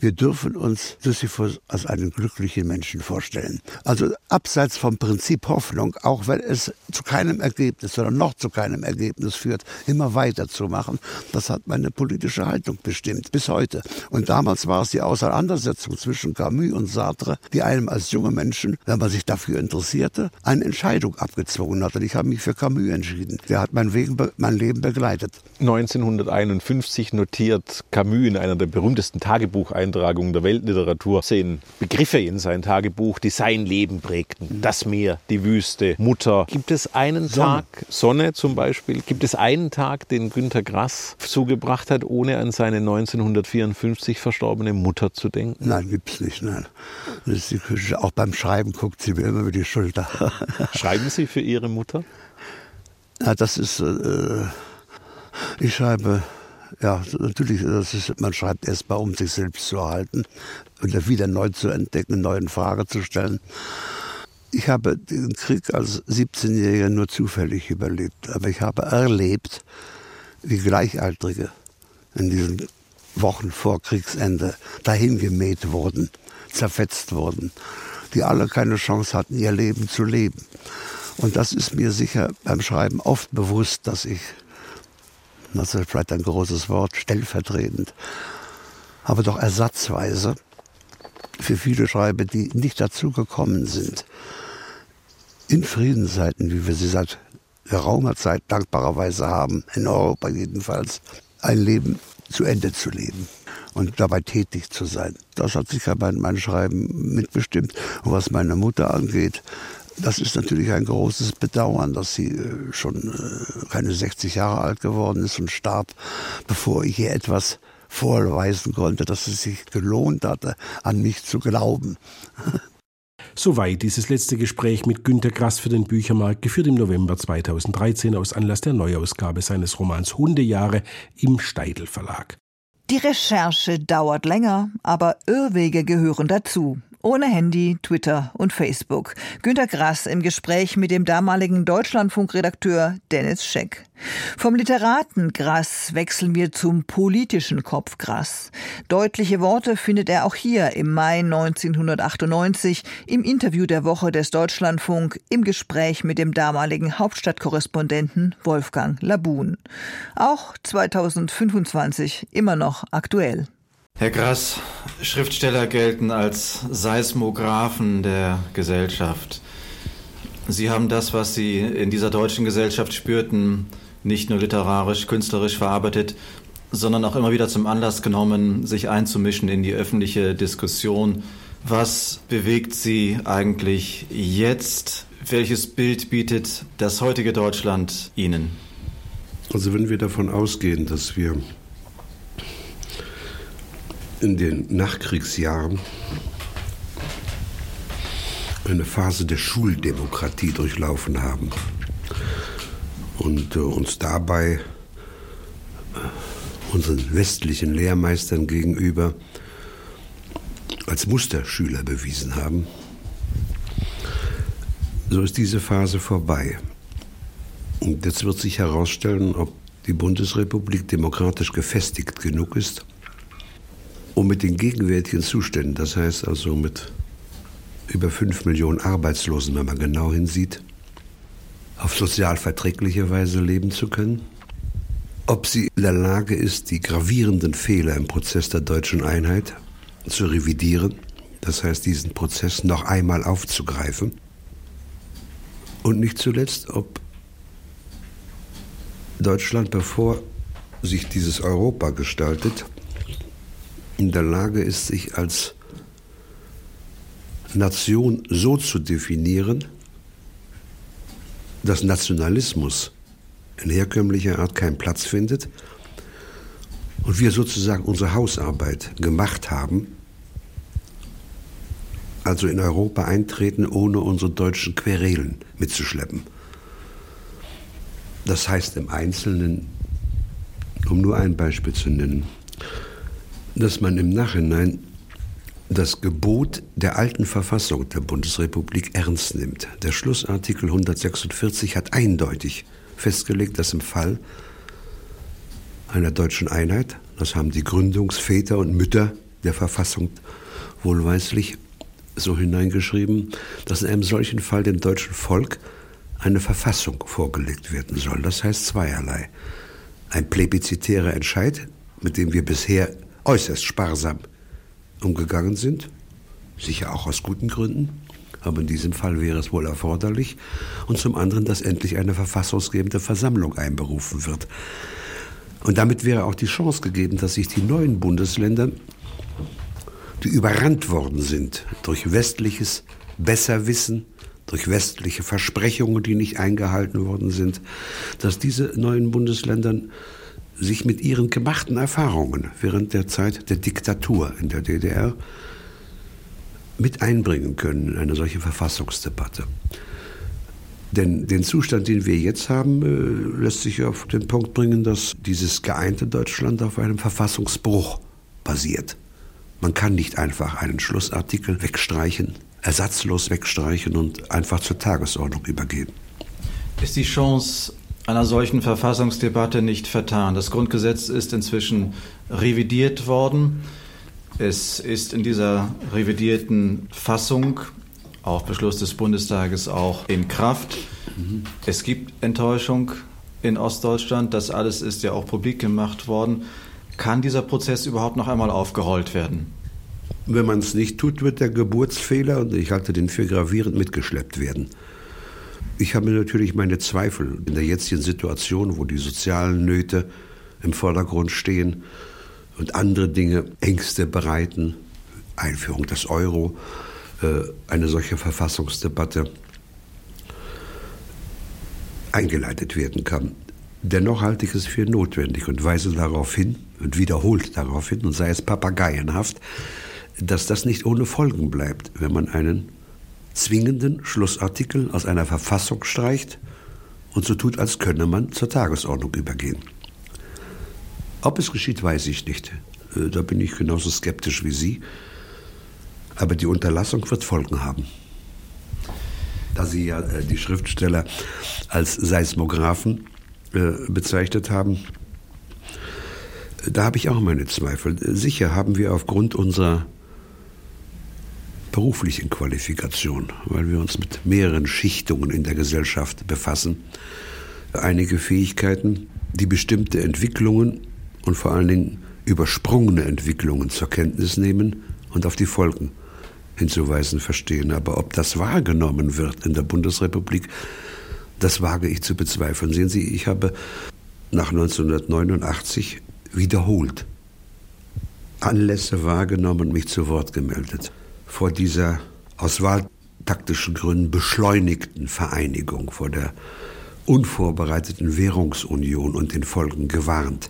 Wir dürfen uns Sisyphus als einen glücklichen Menschen vorstellen. Also abseits vom Prinzip Hoffnung, auch wenn es zu keinem Ergebnis oder noch zu keinem Ergebnis führt, immer weiterzumachen, das hat meine politische Haltung bestimmt, bis heute. Und damals war es die Auseinandersetzung zwischen Camus und Sartre, die einem als junger Menschen, wenn man sich dafür interessierte, eine Entscheidung abgezwungen hat. Und ich habe mich für Camus entschieden. Der hat mein, Wegen, mein Leben begleitet. neunzehnhunderteinundfünfzig notiert Camus in einer der berühmtesten Tagebucheintragungen der Weltliteratur zehn Begriffe in sein Tagebuch, die sein Leben prägten. Das Meer, die Wüste, Mutter. Gibt es einen Sonne. Tag, Sonne zum Beispiel, gibt es einen Tag, den Günter Grass zugebracht hat, ohne an seine neunzehnhundertvierundfünfzig verstorbene Mutter zu denken? Nein, gibt's nicht. Nein. Das ist die Küche. Auch beim Schreiben guckt sie mir immer über die Schulter. Schreiben Sie für Ihre Mutter? Ja, das ist, äh, ich schreibe, ja, natürlich, das ist, man schreibt erst mal, um sich selbst zu erhalten und wieder neu zu entdecken, eine neue Frage zu stellen. Ich habe den Krieg als siebzehnjähriger nur zufällig überlebt, aber ich habe erlebt, wie Gleichaltrige in diesen Wochen vor Kriegsende dahingemäht wurden, zerfetzt wurden, die alle keine Chance hatten, ihr Leben zu leben. Und das ist mir sicher beim Schreiben oft bewusst, dass ich, das ist vielleicht ein großes Wort, stellvertretend, aber doch ersatzweise für viele schreibe, die nicht dazu gekommen sind, in Friedenszeiten, wie wir sie seit geraumer Zeit dankbarerweise haben, in Europa jedenfalls, ein Leben zu Ende zu leben und dabei tätig zu sein. Das hat sicher mein, mein Schreiben mitbestimmt. Und was meine Mutter angeht, das ist natürlich ein großes Bedauern, dass sie äh, schon äh, keine sechzig Jahre alt geworden ist und starb, bevor ich ihr etwas vorweisen konnte, dass es sich gelohnt hatte, an mich zu glauben. Soweit dieses letzte Gespräch mit Günter Grass für den Büchermarkt, geführt im November zweitausenddreizehn aus Anlass der Neuausgabe seines Romans Hundejahre im Steidl Verlag. Die Recherche dauert länger, aber Irrwege gehören dazu. Ohne Handy, Twitter und Facebook. Günter Grass im Gespräch mit dem damaligen Deutschlandfunkredakteur Dennis Scheck. Vom Literaten Grass wechseln wir zum politischen Kopf Grass. Deutliche Worte findet er auch hier im Mai neunzehnhundertachtundneunzig im Interview der Woche des Deutschlandfunk im Gespräch mit dem damaligen Hauptstadtkorrespondenten Wolfgang Labun. Auch zweitausendfünfundzwanzig immer noch aktuell. Herr Grass, Schriftsteller gelten als Seismographen der Gesellschaft. Sie haben das, was Sie in dieser deutschen Gesellschaft spürten, nicht nur literarisch, künstlerisch verarbeitet, sondern auch immer wieder zum Anlass genommen, sich einzumischen in die öffentliche Diskussion. Was bewegt Sie eigentlich jetzt? Welches Bild bietet das heutige Deutschland Ihnen? Also wenn wir davon ausgehen, dass wir in den Nachkriegsjahren eine Phase der Schuldemokratie durchlaufen haben und äh, uns dabei äh, unseren westlichen Lehrmeistern gegenüber als Musterschüler bewiesen haben, so ist diese Phase vorbei. Und jetzt wird sich herausstellen, ob die Bundesrepublik demokratisch gefestigt genug ist, um mit den gegenwärtigen Zuständen, das heißt also mit über fünf Millionen Arbeitslosen, wenn man genau hinsieht, auf sozial verträgliche Weise leben zu können. Ob sie in der Lage ist, die gravierenden Fehler im Prozess der deutschen Einheit zu revidieren, das heißt diesen Prozess noch einmal aufzugreifen. Und nicht zuletzt, ob Deutschland, bevor sich dieses Europa gestaltet, in der Lage ist, sich als Nation so zu definieren, dass Nationalismus in herkömmlicher Art keinen Platz findet und wir sozusagen unsere Hausarbeit gemacht haben, also in Europa eintreten, ohne unsere deutschen Querelen mitzuschleppen. Das heißt im Einzelnen, um nur ein Beispiel zu nennen, dass man im Nachhinein das Gebot der alten Verfassung der Bundesrepublik ernst nimmt. Der Schlussartikel hundertsechsundvierzig hat eindeutig festgelegt, dass im Fall einer deutschen Einheit, das haben die Gründungsväter und Mütter der Verfassung wohlweislich so hineingeschrieben, dass in einem solchen Fall dem deutschen Volk eine Verfassung vorgelegt werden soll. Das heißt zweierlei. Ein plebiszitärer Entscheid, mit dem wir bisher äußerst sparsam umgegangen sind, sicher auch aus guten Gründen, aber in diesem Fall wäre es wohl erforderlich. Und zum anderen, dass endlich eine verfassungsgebende Versammlung einberufen wird. Und damit wäre auch die Chance gegeben, dass sich die neuen Bundesländer, die überrannt worden sind durch westliches Besserwissen, durch westliche Versprechungen, die nicht eingehalten worden sind, dass diese neuen Bundesländer sich mit ihren gemachten Erfahrungen während der Zeit der Diktatur in der D D R mit einbringen können in eine solche Verfassungsdebatte. Denn den Zustand, den wir jetzt haben, äh, lässt sich auf den Punkt bringen, dass dieses geeinte Deutschland auf einem Verfassungsbruch basiert. Man kann nicht einfach einen Schlussartikel wegstreichen, ersatzlos wegstreichen und einfach zur Tagesordnung übergehen. Ist die Chance einer solchen Verfassungsdebatte nicht vertan? Das Grundgesetz ist inzwischen revidiert worden. Es ist in dieser revidierten Fassung auf Beschluss des Bundestages auch in Kraft. Mhm. Es gibt Enttäuschung in Ostdeutschland. Das alles ist ja auch publik gemacht worden. Kann dieser Prozess überhaupt noch einmal aufgerollt werden? Wenn man es nicht tut, wird der Geburtsfehler, und ich halte den für gravierend, mitgeschleppt werden. Ich habe natürlich meine Zweifel in der jetzigen Situation, wo die sozialen Nöte im Vordergrund stehen und andere Dinge Ängste bereiten, Einführung des Euro, eine solche Verfassungsdebatte eingeleitet werden kann. Dennoch halte ich es für notwendig und weise darauf hin und wiederholt darauf hin, und sei es papageienhaft, dass das nicht ohne Folgen bleibt, wenn man einen zwingenden Schlussartikel aus einer Verfassung streicht und so tut, als könne man zur Tagesordnung übergehen. Ob es geschieht, weiß ich nicht. Da bin ich genauso skeptisch wie Sie. Aber die Unterlassung wird Folgen haben. Da Sie ja äh, die Schriftsteller als Seismographen äh, bezeichnet haben, äh, da habe ich auch meine Zweifel. Sicher haben wir aufgrund unserer beruflichen Qualifikation, weil wir uns mit mehreren Schichtungen in der Gesellschaft befassen, einige Fähigkeiten, die bestimmte Entwicklungen und vor allen Dingen übersprungene Entwicklungen zur Kenntnis nehmen und auf die Folgen hinzuweisen verstehen. Aber ob das wahrgenommen wird in der Bundesrepublik, das wage ich zu bezweifeln. Sehen Sie, ich habe nach neunzehnhundertneunundachtzig wiederholt Anlässe wahrgenommen, mich zu Wort gemeldet. Vor dieser aus wahltaktischen Gründen beschleunigten Vereinigung, vor der unvorbereiteten Währungsunion und den Folgen gewarnt.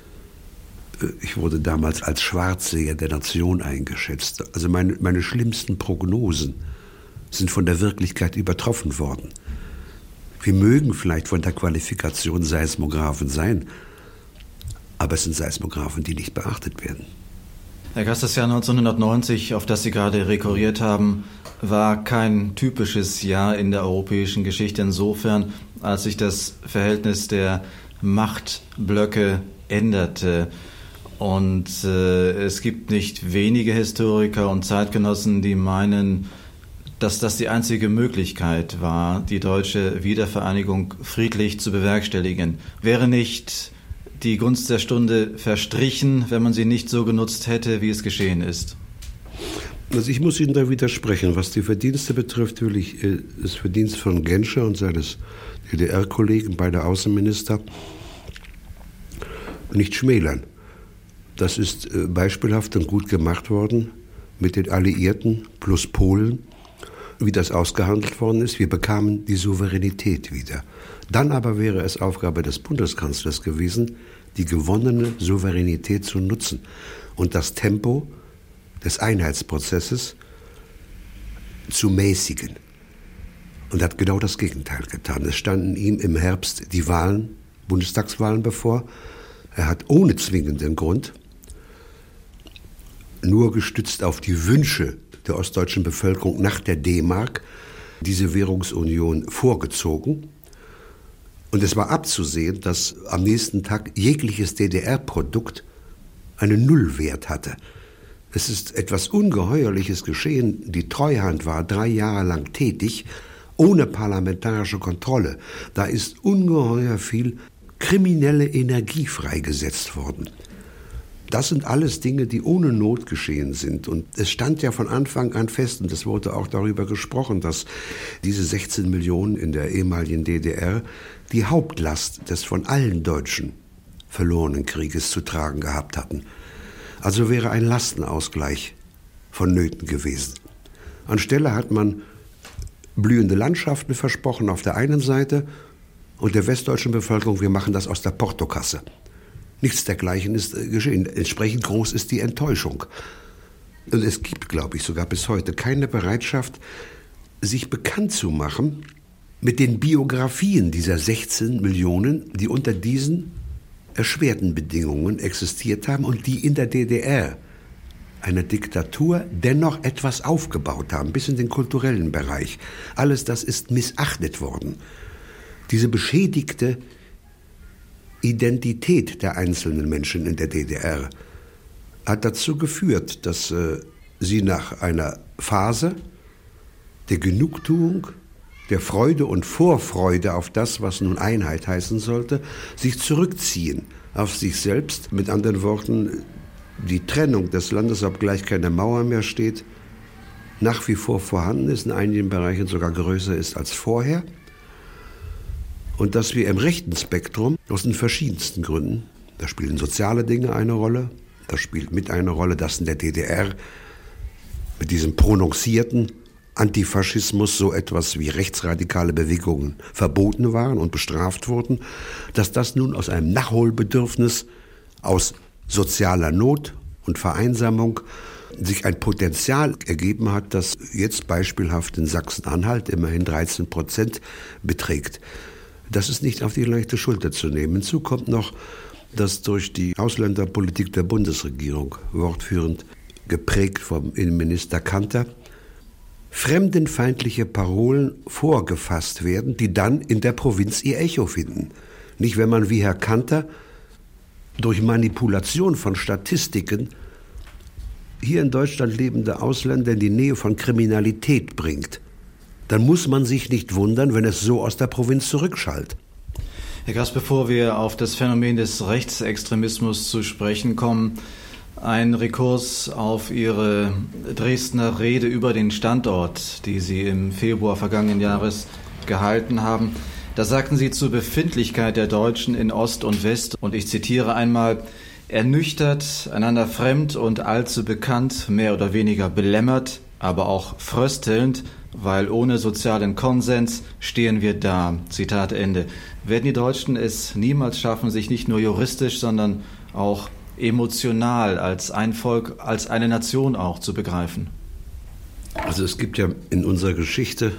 Ich wurde damals als Schwarzseher der Nation eingeschätzt. Also meine, meine schlimmsten Prognosen sind von der Wirklichkeit übertroffen worden. Wir mögen vielleicht von der Qualifikation Seismographen sein, aber es sind Seismographen, die nicht beachtet werden. Herr Gast, das Jahr neunzehnhundertneunzig, auf das Sie gerade rekurriert haben, war kein typisches Jahr in der europäischen Geschichte insofern, als sich das Verhältnis der Machtblöcke änderte. Und äh, es gibt nicht wenige Historiker und Zeitgenossen, die meinen, dass das die einzige Möglichkeit war, die deutsche Wiedervereinigung friedlich zu bewerkstelligen. Wäre nicht die Gunst der Stunde verstrichen, wenn man sie nicht so genutzt hätte, wie es geschehen ist? Also ich muss Ihnen da widersprechen. Was die Verdienste betrifft, will ich äh, das Verdienst von Genscher und seines D D R-Kollegen, beider Außenminister, nicht schmälern. Das ist äh, beispielhaft und gut gemacht worden mit den Alliierten plus Polen, wie das ausgehandelt worden ist. Wir bekamen die Souveränität wieder. Dann aber wäre es Aufgabe des Bundeskanzlers gewesen, die gewonnene Souveränität zu nutzen und das Tempo des Einheitsprozesses zu mäßigen. Und hat genau das Gegenteil getan. Es standen ihm im Herbst die Wahlen, Bundestagswahlen bevor. Er hat ohne zwingenden Grund, nur gestützt auf die Wünsche der ostdeutschen Bevölkerung nach der D-Mark, diese Währungsunion vorgezogen. Und es war abzusehen, dass am nächsten Tag jegliches D D R-Produkt einen Nullwert hatte. Es ist etwas Ungeheuerliches geschehen. Die Treuhand war drei Jahre lang tätig, ohne parlamentarische Kontrolle. Da ist ungeheuer viel kriminelle Energie freigesetzt worden. Das sind alles Dinge, die ohne Not geschehen sind. Und es stand ja von Anfang an fest, und es wurde auch darüber gesprochen, dass diese sechzehn Millionen in der ehemaligen D D R die Hauptlast des von allen Deutschen verlorenen Krieges zu tragen gehabt hatten. Also wäre ein Lastenausgleich vonnöten gewesen. Anstelle hat man blühende Landschaften versprochen auf der einen Seite und der westdeutschen Bevölkerung, wir machen das aus der Portokasse. Nichts dergleichen ist geschehen. Entsprechend groß ist die Enttäuschung. Und es gibt, glaube ich, sogar bis heute keine Bereitschaft, sich bekannt zu machen mit den Biografien dieser sechzehn Millionen, die unter diesen erschwerten Bedingungen existiert haben und die in der D D R, einer Diktatur, dennoch etwas aufgebaut haben, bis in den kulturellen Bereich. Alles das ist missachtet worden. Diese beschädigte Identität der einzelnen Menschen in der D D R hat dazu geführt, dass äh, sie nach einer Phase der Genugtuung, der Freude und Vorfreude auf das, was nun Einheit heißen sollte, sich zurückziehen auf sich selbst. Mit anderen Worten, die Trennung des Landes, obgleich keine Mauer mehr steht, nach wie vor vorhanden ist, in einigen Bereichen sogar größer ist als vorher. Und dass wir im rechten Spektrum aus den verschiedensten Gründen, da spielen soziale Dinge eine Rolle, da spielt mit eine Rolle, dass in der D D R mit diesem prononcierten Antifaschismus so etwas wie rechtsradikale Bewegungen verboten waren und bestraft wurden, dass das nun aus einem Nachholbedürfnis, aus sozialer Not und Vereinsamung sich ein Potenzial ergeben hat, das jetzt beispielhaft in Sachsen-Anhalt immerhin dreizehn Prozent beträgt. Das ist nicht auf die leichte Schulter zu nehmen. Hinzu kommt noch, dass durch die Ausländerpolitik der Bundesregierung, wortführend geprägt vom Innenminister Kanter, fremdenfeindliche Parolen vorgefasst werden, die dann in der Provinz ihr Echo finden. Nicht, wenn man wie Herr Kanter durch Manipulation von Statistiken hier in Deutschland lebende Ausländer in die Nähe von Kriminalität bringt, dann muss man sich nicht wundern, wenn es so aus der Provinz zurückschallt. Herr Grass, bevor wir auf das Phänomen des Rechtsextremismus zu sprechen kommen, ein Rekurs auf Ihre Dresdner Rede über den Standort, die Sie im Februar vergangenen Jahres gehalten haben. Da sagten Sie zur Befindlichkeit der Deutschen in Ost und West, und ich zitiere einmal: ernüchtert, einander fremd und allzu bekannt, mehr oder weniger belämmert, aber auch fröstelnd, weil ohne sozialen Konsens stehen wir da. Zitat Ende. Werden die Deutschen es niemals schaffen, sich nicht nur juristisch, sondern auch emotional als ein Volk, als eine Nation auch zu begreifen? Also es gibt ja in unserer Geschichte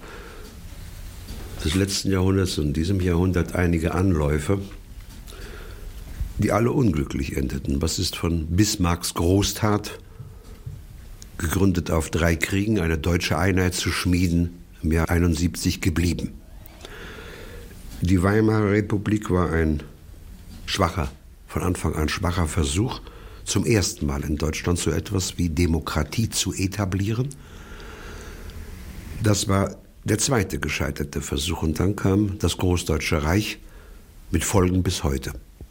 des letzten Jahrhunderts und diesem Jahrhundert einige Anläufe, die alle unglücklich endeten. Was ist von Bismarcks Großtat, gegründet auf drei Kriegen, eine deutsche Einheit zu schmieden, im Jahr einundsiebzig geblieben? Die Weimarer Republik war ein schwacher, von Anfang an schwacher Versuch, zum ersten Mal in Deutschland so etwas wie Demokratie zu etablieren. Das war der zweite gescheiterte Versuch, und dann kam das Großdeutsche Reich mit Folgen bis heute.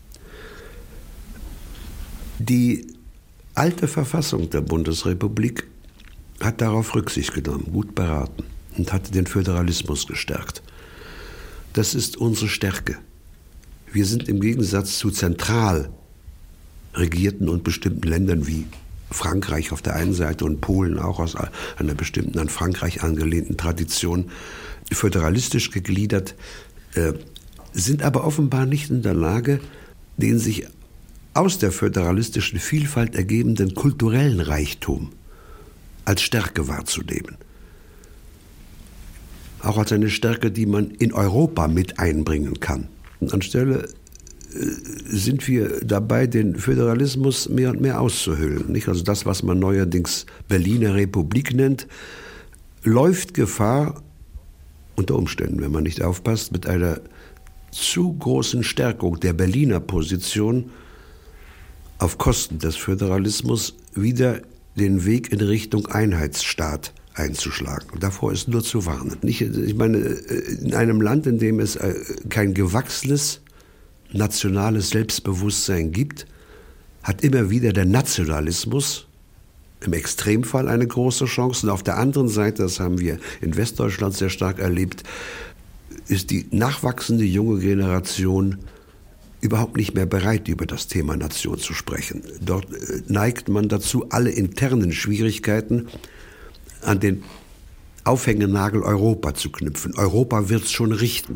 Die alte Verfassung der Bundesrepublik hat darauf Rücksicht genommen, gut beraten, und hat den Föderalismus gestärkt. Das ist unsere Stärke. Wir sind im Gegensatz zu zentral regierten und bestimmten Ländern wie Frankreich auf der einen Seite und Polen auch aus einer bestimmten an Frankreich angelehnten Tradition föderalistisch gegliedert, äh, sind aber offenbar nicht in der Lage, den sich aus der föderalistischen Vielfalt ergebenden kulturellen Reichtum als Stärke wahrzunehmen. Auch als eine Stärke, die man in Europa mit einbringen kann. Und anstelle sind wir dabei, den Föderalismus mehr und mehr auszuhöhlen. Nicht? Also das, was man neuerdings Berliner Republik nennt, läuft Gefahr, unter Umständen, wenn man nicht aufpasst, mit einer zu großen Stärkung der Berliner Position auf Kosten des Föderalismus wieder den Weg in Richtung Einheitsstaat einzuschlagen. Und davor ist nur zu warnen. Nicht, ich meine, in einem Land, in dem es kein gewachsenes nationales Selbstbewusstsein gibt, hat immer wieder der Nationalismus im Extremfall eine große Chance. Und auf der anderen Seite, das haben wir in Westdeutschland sehr stark erlebt, ist die nachwachsende junge Generation überhaupt nicht mehr bereit, über das Thema Nation zu sprechen. Dort neigt man dazu, alle internen Schwierigkeiten an den Aufhängenagel Europa zu knüpfen. Europa wird es schon richten.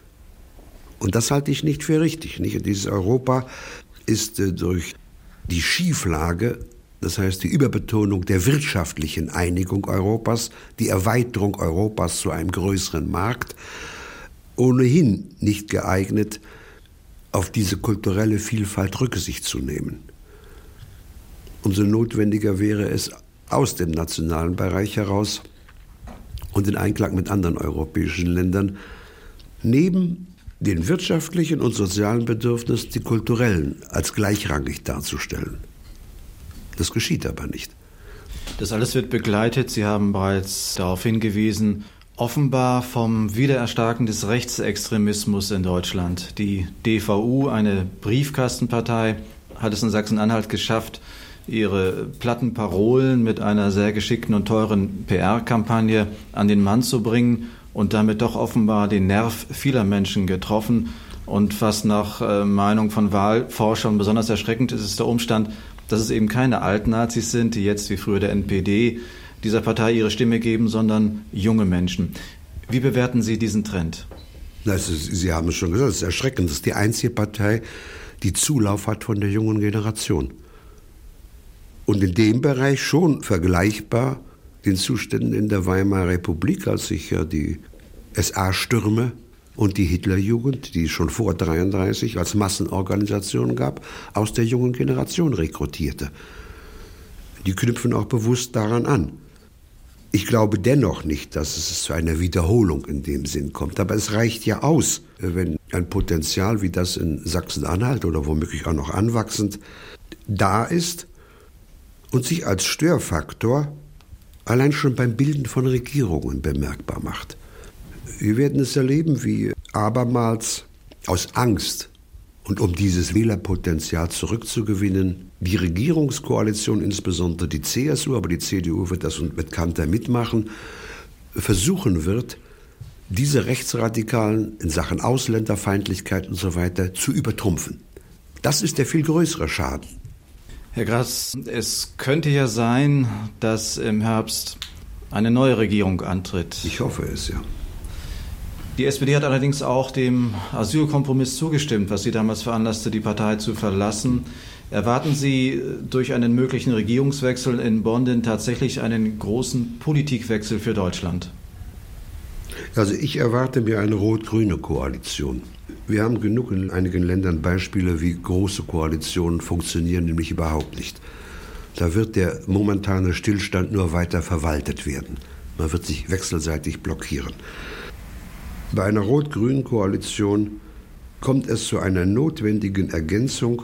Und das halte ich nicht für richtig. Nicht? Dieses Europa ist äh, durch die Schieflage, das heißt die Überbetonung der wirtschaftlichen Einigung Europas, die Erweiterung Europas zu einem größeren Markt, ohnehin nicht geeignet, auf diese kulturelle Vielfalt Rücksicht zu nehmen. Umso notwendiger wäre es, aus dem nationalen Bereich heraus und in Einklang mit anderen europäischen Ländern neben den wirtschaftlichen und sozialen Bedürfnissen die kulturellen als gleichrangig darzustellen. Das geschieht aber nicht. Das alles wird begleitet, Sie haben bereits darauf hingewiesen, offenbar vom Wiedererstarken des Rechtsextremismus in Deutschland. Die D V U, eine Briefkastenpartei, hat es in Sachsen-Anhalt geschafft, ihre platten Parolen mit einer sehr geschickten und teuren P R-Kampagne an den Mann zu bringen und damit doch offenbar den Nerv vieler Menschen getroffen. Und was nach äh, Meinung von Wahlforschern besonders erschreckend ist, ist der Umstand, dass es eben keine Altnazis sind, die jetzt wie früher der N P D dieser Partei ihre Stimme geben, sondern junge Menschen. Wie bewerten Sie diesen Trend? Das ist, Sie haben es schon gesagt, es ist erschreckend. Das ist die einzige Partei, die Zulauf hat von der jungen Generation. Und in dem Bereich schon vergleichbar den Zuständen in der Weimarer Republik, als sich ja die S A-Stürme und die Hitlerjugend, die es schon vor dreiunddreißig als Massenorganisation gab, aus der jungen Generation rekrutierte. Die knüpfen auch bewusst daran an. Ich glaube dennoch nicht, dass es zu einer Wiederholung in dem Sinn kommt. Aber es reicht ja aus, wenn ein Potenzial wie das in Sachsen-Anhalt oder womöglich auch noch anwachsend da ist und sich als Störfaktor allein schon beim Bilden von Regierungen bemerkbar macht. Wir werden es erleben, wie abermals aus Angst und um dieses Wählerpotenzial zurückzugewinnen, die Regierungskoalition, insbesondere die C S U, aber die C D U wird das mit Kanter mitmachen, versuchen wird, diese Rechtsradikalen in Sachen Ausländerfeindlichkeit und so weiter zu übertrumpfen. Das ist der viel größere Schaden. Herr Grass, es könnte ja sein, dass im Herbst eine neue Regierung antritt. Ich hoffe es, ja. Die S P D hat allerdings auch dem Asylkompromiss zugestimmt, was sie damals veranlasste, die Partei zu verlassen. Erwarten Sie durch einen möglichen Regierungswechsel in Bonn denn tatsächlich einen großen Politikwechsel für Deutschland? Also ich erwarte mir eine rot-grüne Koalition. Wir haben genug in einigen Ländern Beispiele, wie große Koalitionen funktionieren, nämlich überhaupt nicht. Da wird der momentane Stillstand nur weiter verwaltet werden. Man wird sich wechselseitig blockieren. Bei einer rot-grünen Koalition kommt es zu einer notwendigen Ergänzung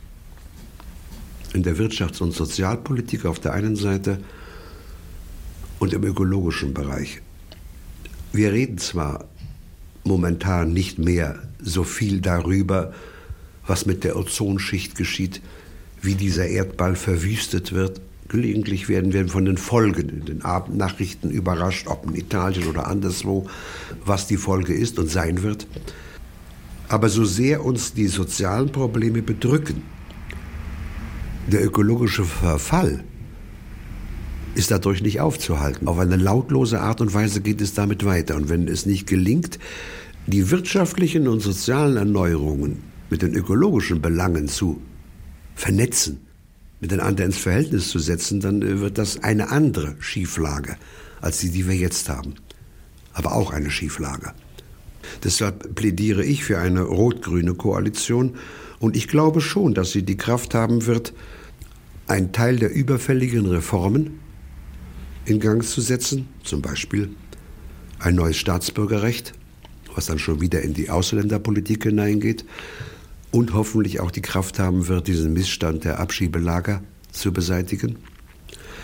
in der Wirtschafts- und Sozialpolitik auf der einen Seite und im ökologischen Bereich. Wir reden zwar momentan nicht mehr so viel darüber, was mit der Ozonschicht geschieht, wie dieser Erdball verwüstet wird. Gelegentlich werden wir von den Folgen in den Abendnachrichten überrascht, ob in Italien oder anderswo, was die Folge ist und sein wird. Aber so sehr uns die sozialen Probleme bedrücken, der ökologische Verfall ist dadurch nicht aufzuhalten. Auf eine lautlose Art und Weise geht es damit weiter. Und wenn es nicht gelingt, die wirtschaftlichen und sozialen Erneuerungen mit den ökologischen Belangen zu vernetzen, miteinander ins Verhältnis zu setzen, dann wird das eine andere Schieflage als die, die wir jetzt haben. Aber auch eine Schieflage. Deshalb plädiere ich für eine rot-grüne Koalition und ich glaube schon, dass sie die Kraft haben wird, einen Teil der überfälligen Reformen in Gang zu setzen, zum Beispiel ein neues Staatsbürgerrecht, was dann schon wieder in die Ausländerpolitik hineingeht, und hoffentlich auch die Kraft haben wird, diesen Missstand der Abschiebelager zu beseitigen.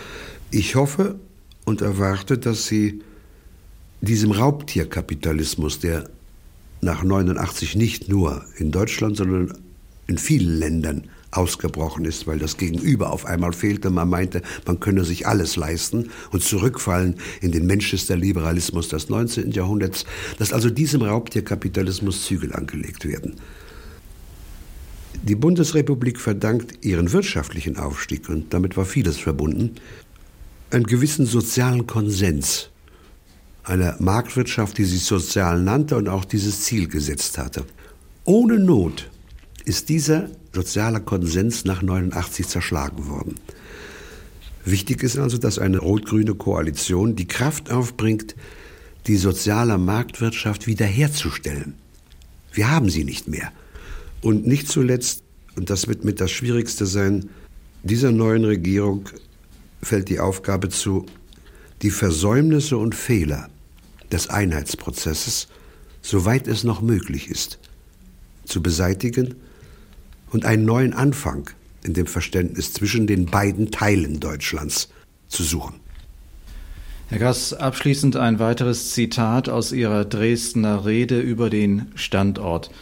Ich hoffe und erwarte, dass Sie diesem Raubtierkapitalismus, der nach neunundachtzig nicht nur in Deutschland, sondern in vielen Ländern ausgebrochen ist, weil das Gegenüber auf einmal fehlte. Man meinte, man könne sich alles leisten und zurückfallen in den Manchester-Liberalismus des neunzehnten Jahrhunderts, dass also diesem Raubtierkapitalismus Zügel angelegt werden. Die Bundesrepublik verdankt ihren wirtschaftlichen Aufstieg, und damit war vieles verbunden, einen gewissen sozialen Konsens, einer Marktwirtschaft, die sich sozial nannte und auch dieses Ziel gesetzt hatte. Ohne Not ist dieser soziale Konsens nach neunundachtzig zerschlagen worden. Wichtig ist also, dass eine rot-grüne Koalition die Kraft aufbringt, die soziale Marktwirtschaft wiederherzustellen. Wir haben sie nicht mehr. Und nicht zuletzt, und das wird mit das Schwierigste sein, dieser neuen Regierung fällt die Aufgabe zu, die Versäumnisse und Fehler des Einheitsprozesses, soweit es noch möglich ist, zu beseitigen und einen neuen Anfang in dem Verständnis zwischen den beiden Teilen Deutschlands zu suchen. Herr Grass, abschließend ein weiteres Zitat aus Ihrer Dresdner Rede über den Standort.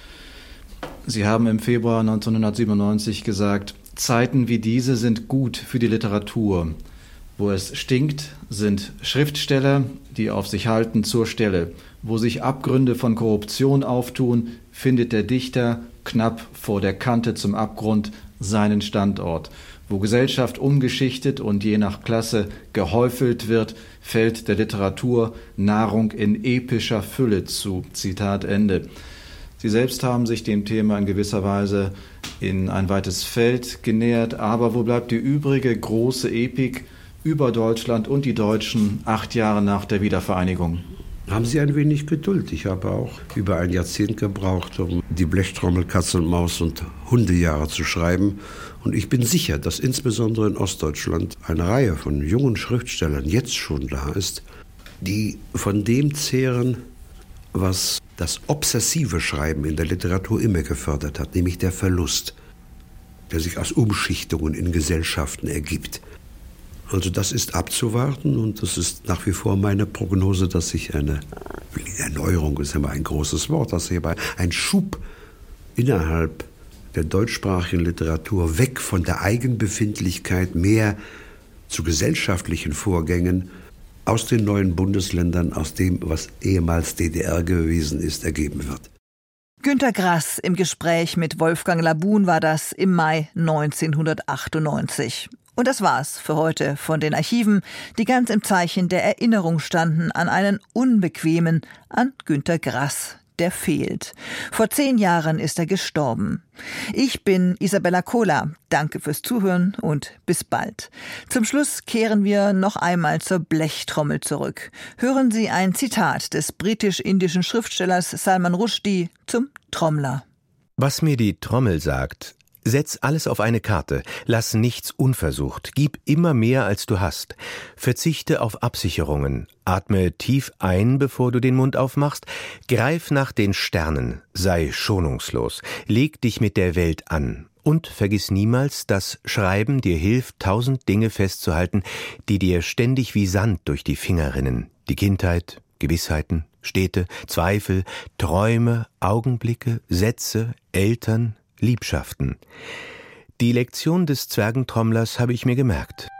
Sie haben im Februar neunzehnhundertsiebenundneunzig gesagt, Zeiten wie diese sind gut für die Literatur. Wo es stinkt, sind Schriftsteller, die auf sich halten, zur Stelle. Wo sich Abgründe von Korruption auftun, findet der Dichter knapp vor der Kante zum Abgrund seinen Standort. Wo Gesellschaft umgeschichtet und je nach Klasse gehäufelt wird, fällt der Literatur Nahrung in epischer Fülle zu. Zitat Ende. Sie selbst haben sich dem Thema in gewisser Weise in ein weites Feld genähert. Aber wo bleibt die übrige große Epik über Deutschland und die Deutschen acht Jahre nach der Wiedervereinigung? Haben Sie ein wenig Geduld. Ich habe auch über ein Jahrzehnt gebraucht, um die Blechtrommel, Katz und Maus und Hundejahre zu schreiben. Und ich bin sicher, dass insbesondere in Ostdeutschland eine Reihe von jungen Schriftstellern jetzt schon da ist, die von dem zehren, was das obsessive Schreiben in der Literatur immer gefördert hat, nämlich der Verlust, der sich aus Umschichtungen in Gesellschaften ergibt. Also das ist abzuwarten, und das ist nach wie vor meine Prognose, dass sich eine Erneuerung, ist immer ein großes Wort, dass sich ein Schub innerhalb der deutschsprachigen Literatur weg von der Eigenbefindlichkeit mehr zu gesellschaftlichen Vorgängen aus den neuen Bundesländern, aus dem, was ehemals D D R gewesen ist, ergeben wird. Günter Grass im Gespräch mit Wolfgang Labun war das im Mai neunzehnhundertachtundneunzig. Und das war's für heute von den Archiven, die ganz im Zeichen der Erinnerung standen an einen unbequemen, an Günter Grass, der fehlt. Vor zehn Jahren ist er gestorben. Ich bin Isabella Kohler. Danke fürs Zuhören und bis bald. Zum Schluss kehren wir noch einmal zur Blechtrommel zurück. Hören Sie ein Zitat des britisch-indischen Schriftstellers Salman Rushdie zum Trommler. Was mir die Trommel sagt: Setz alles auf eine Karte, lass nichts unversucht, gib immer mehr, als du hast. Verzichte auf Absicherungen, atme tief ein, bevor du den Mund aufmachst, greif nach den Sternen, sei schonungslos, leg dich mit der Welt an und vergiss niemals, dass Schreiben dir hilft, tausend Dinge festzuhalten, die dir ständig wie Sand durch die Finger rinnen. Die Kindheit, Gewissheiten, Städte, Zweifel, Träume, Augenblicke, Sätze, Eltern, Liebschaften. Die Lektion des Zwergentrommlers habe ich mir gemerkt.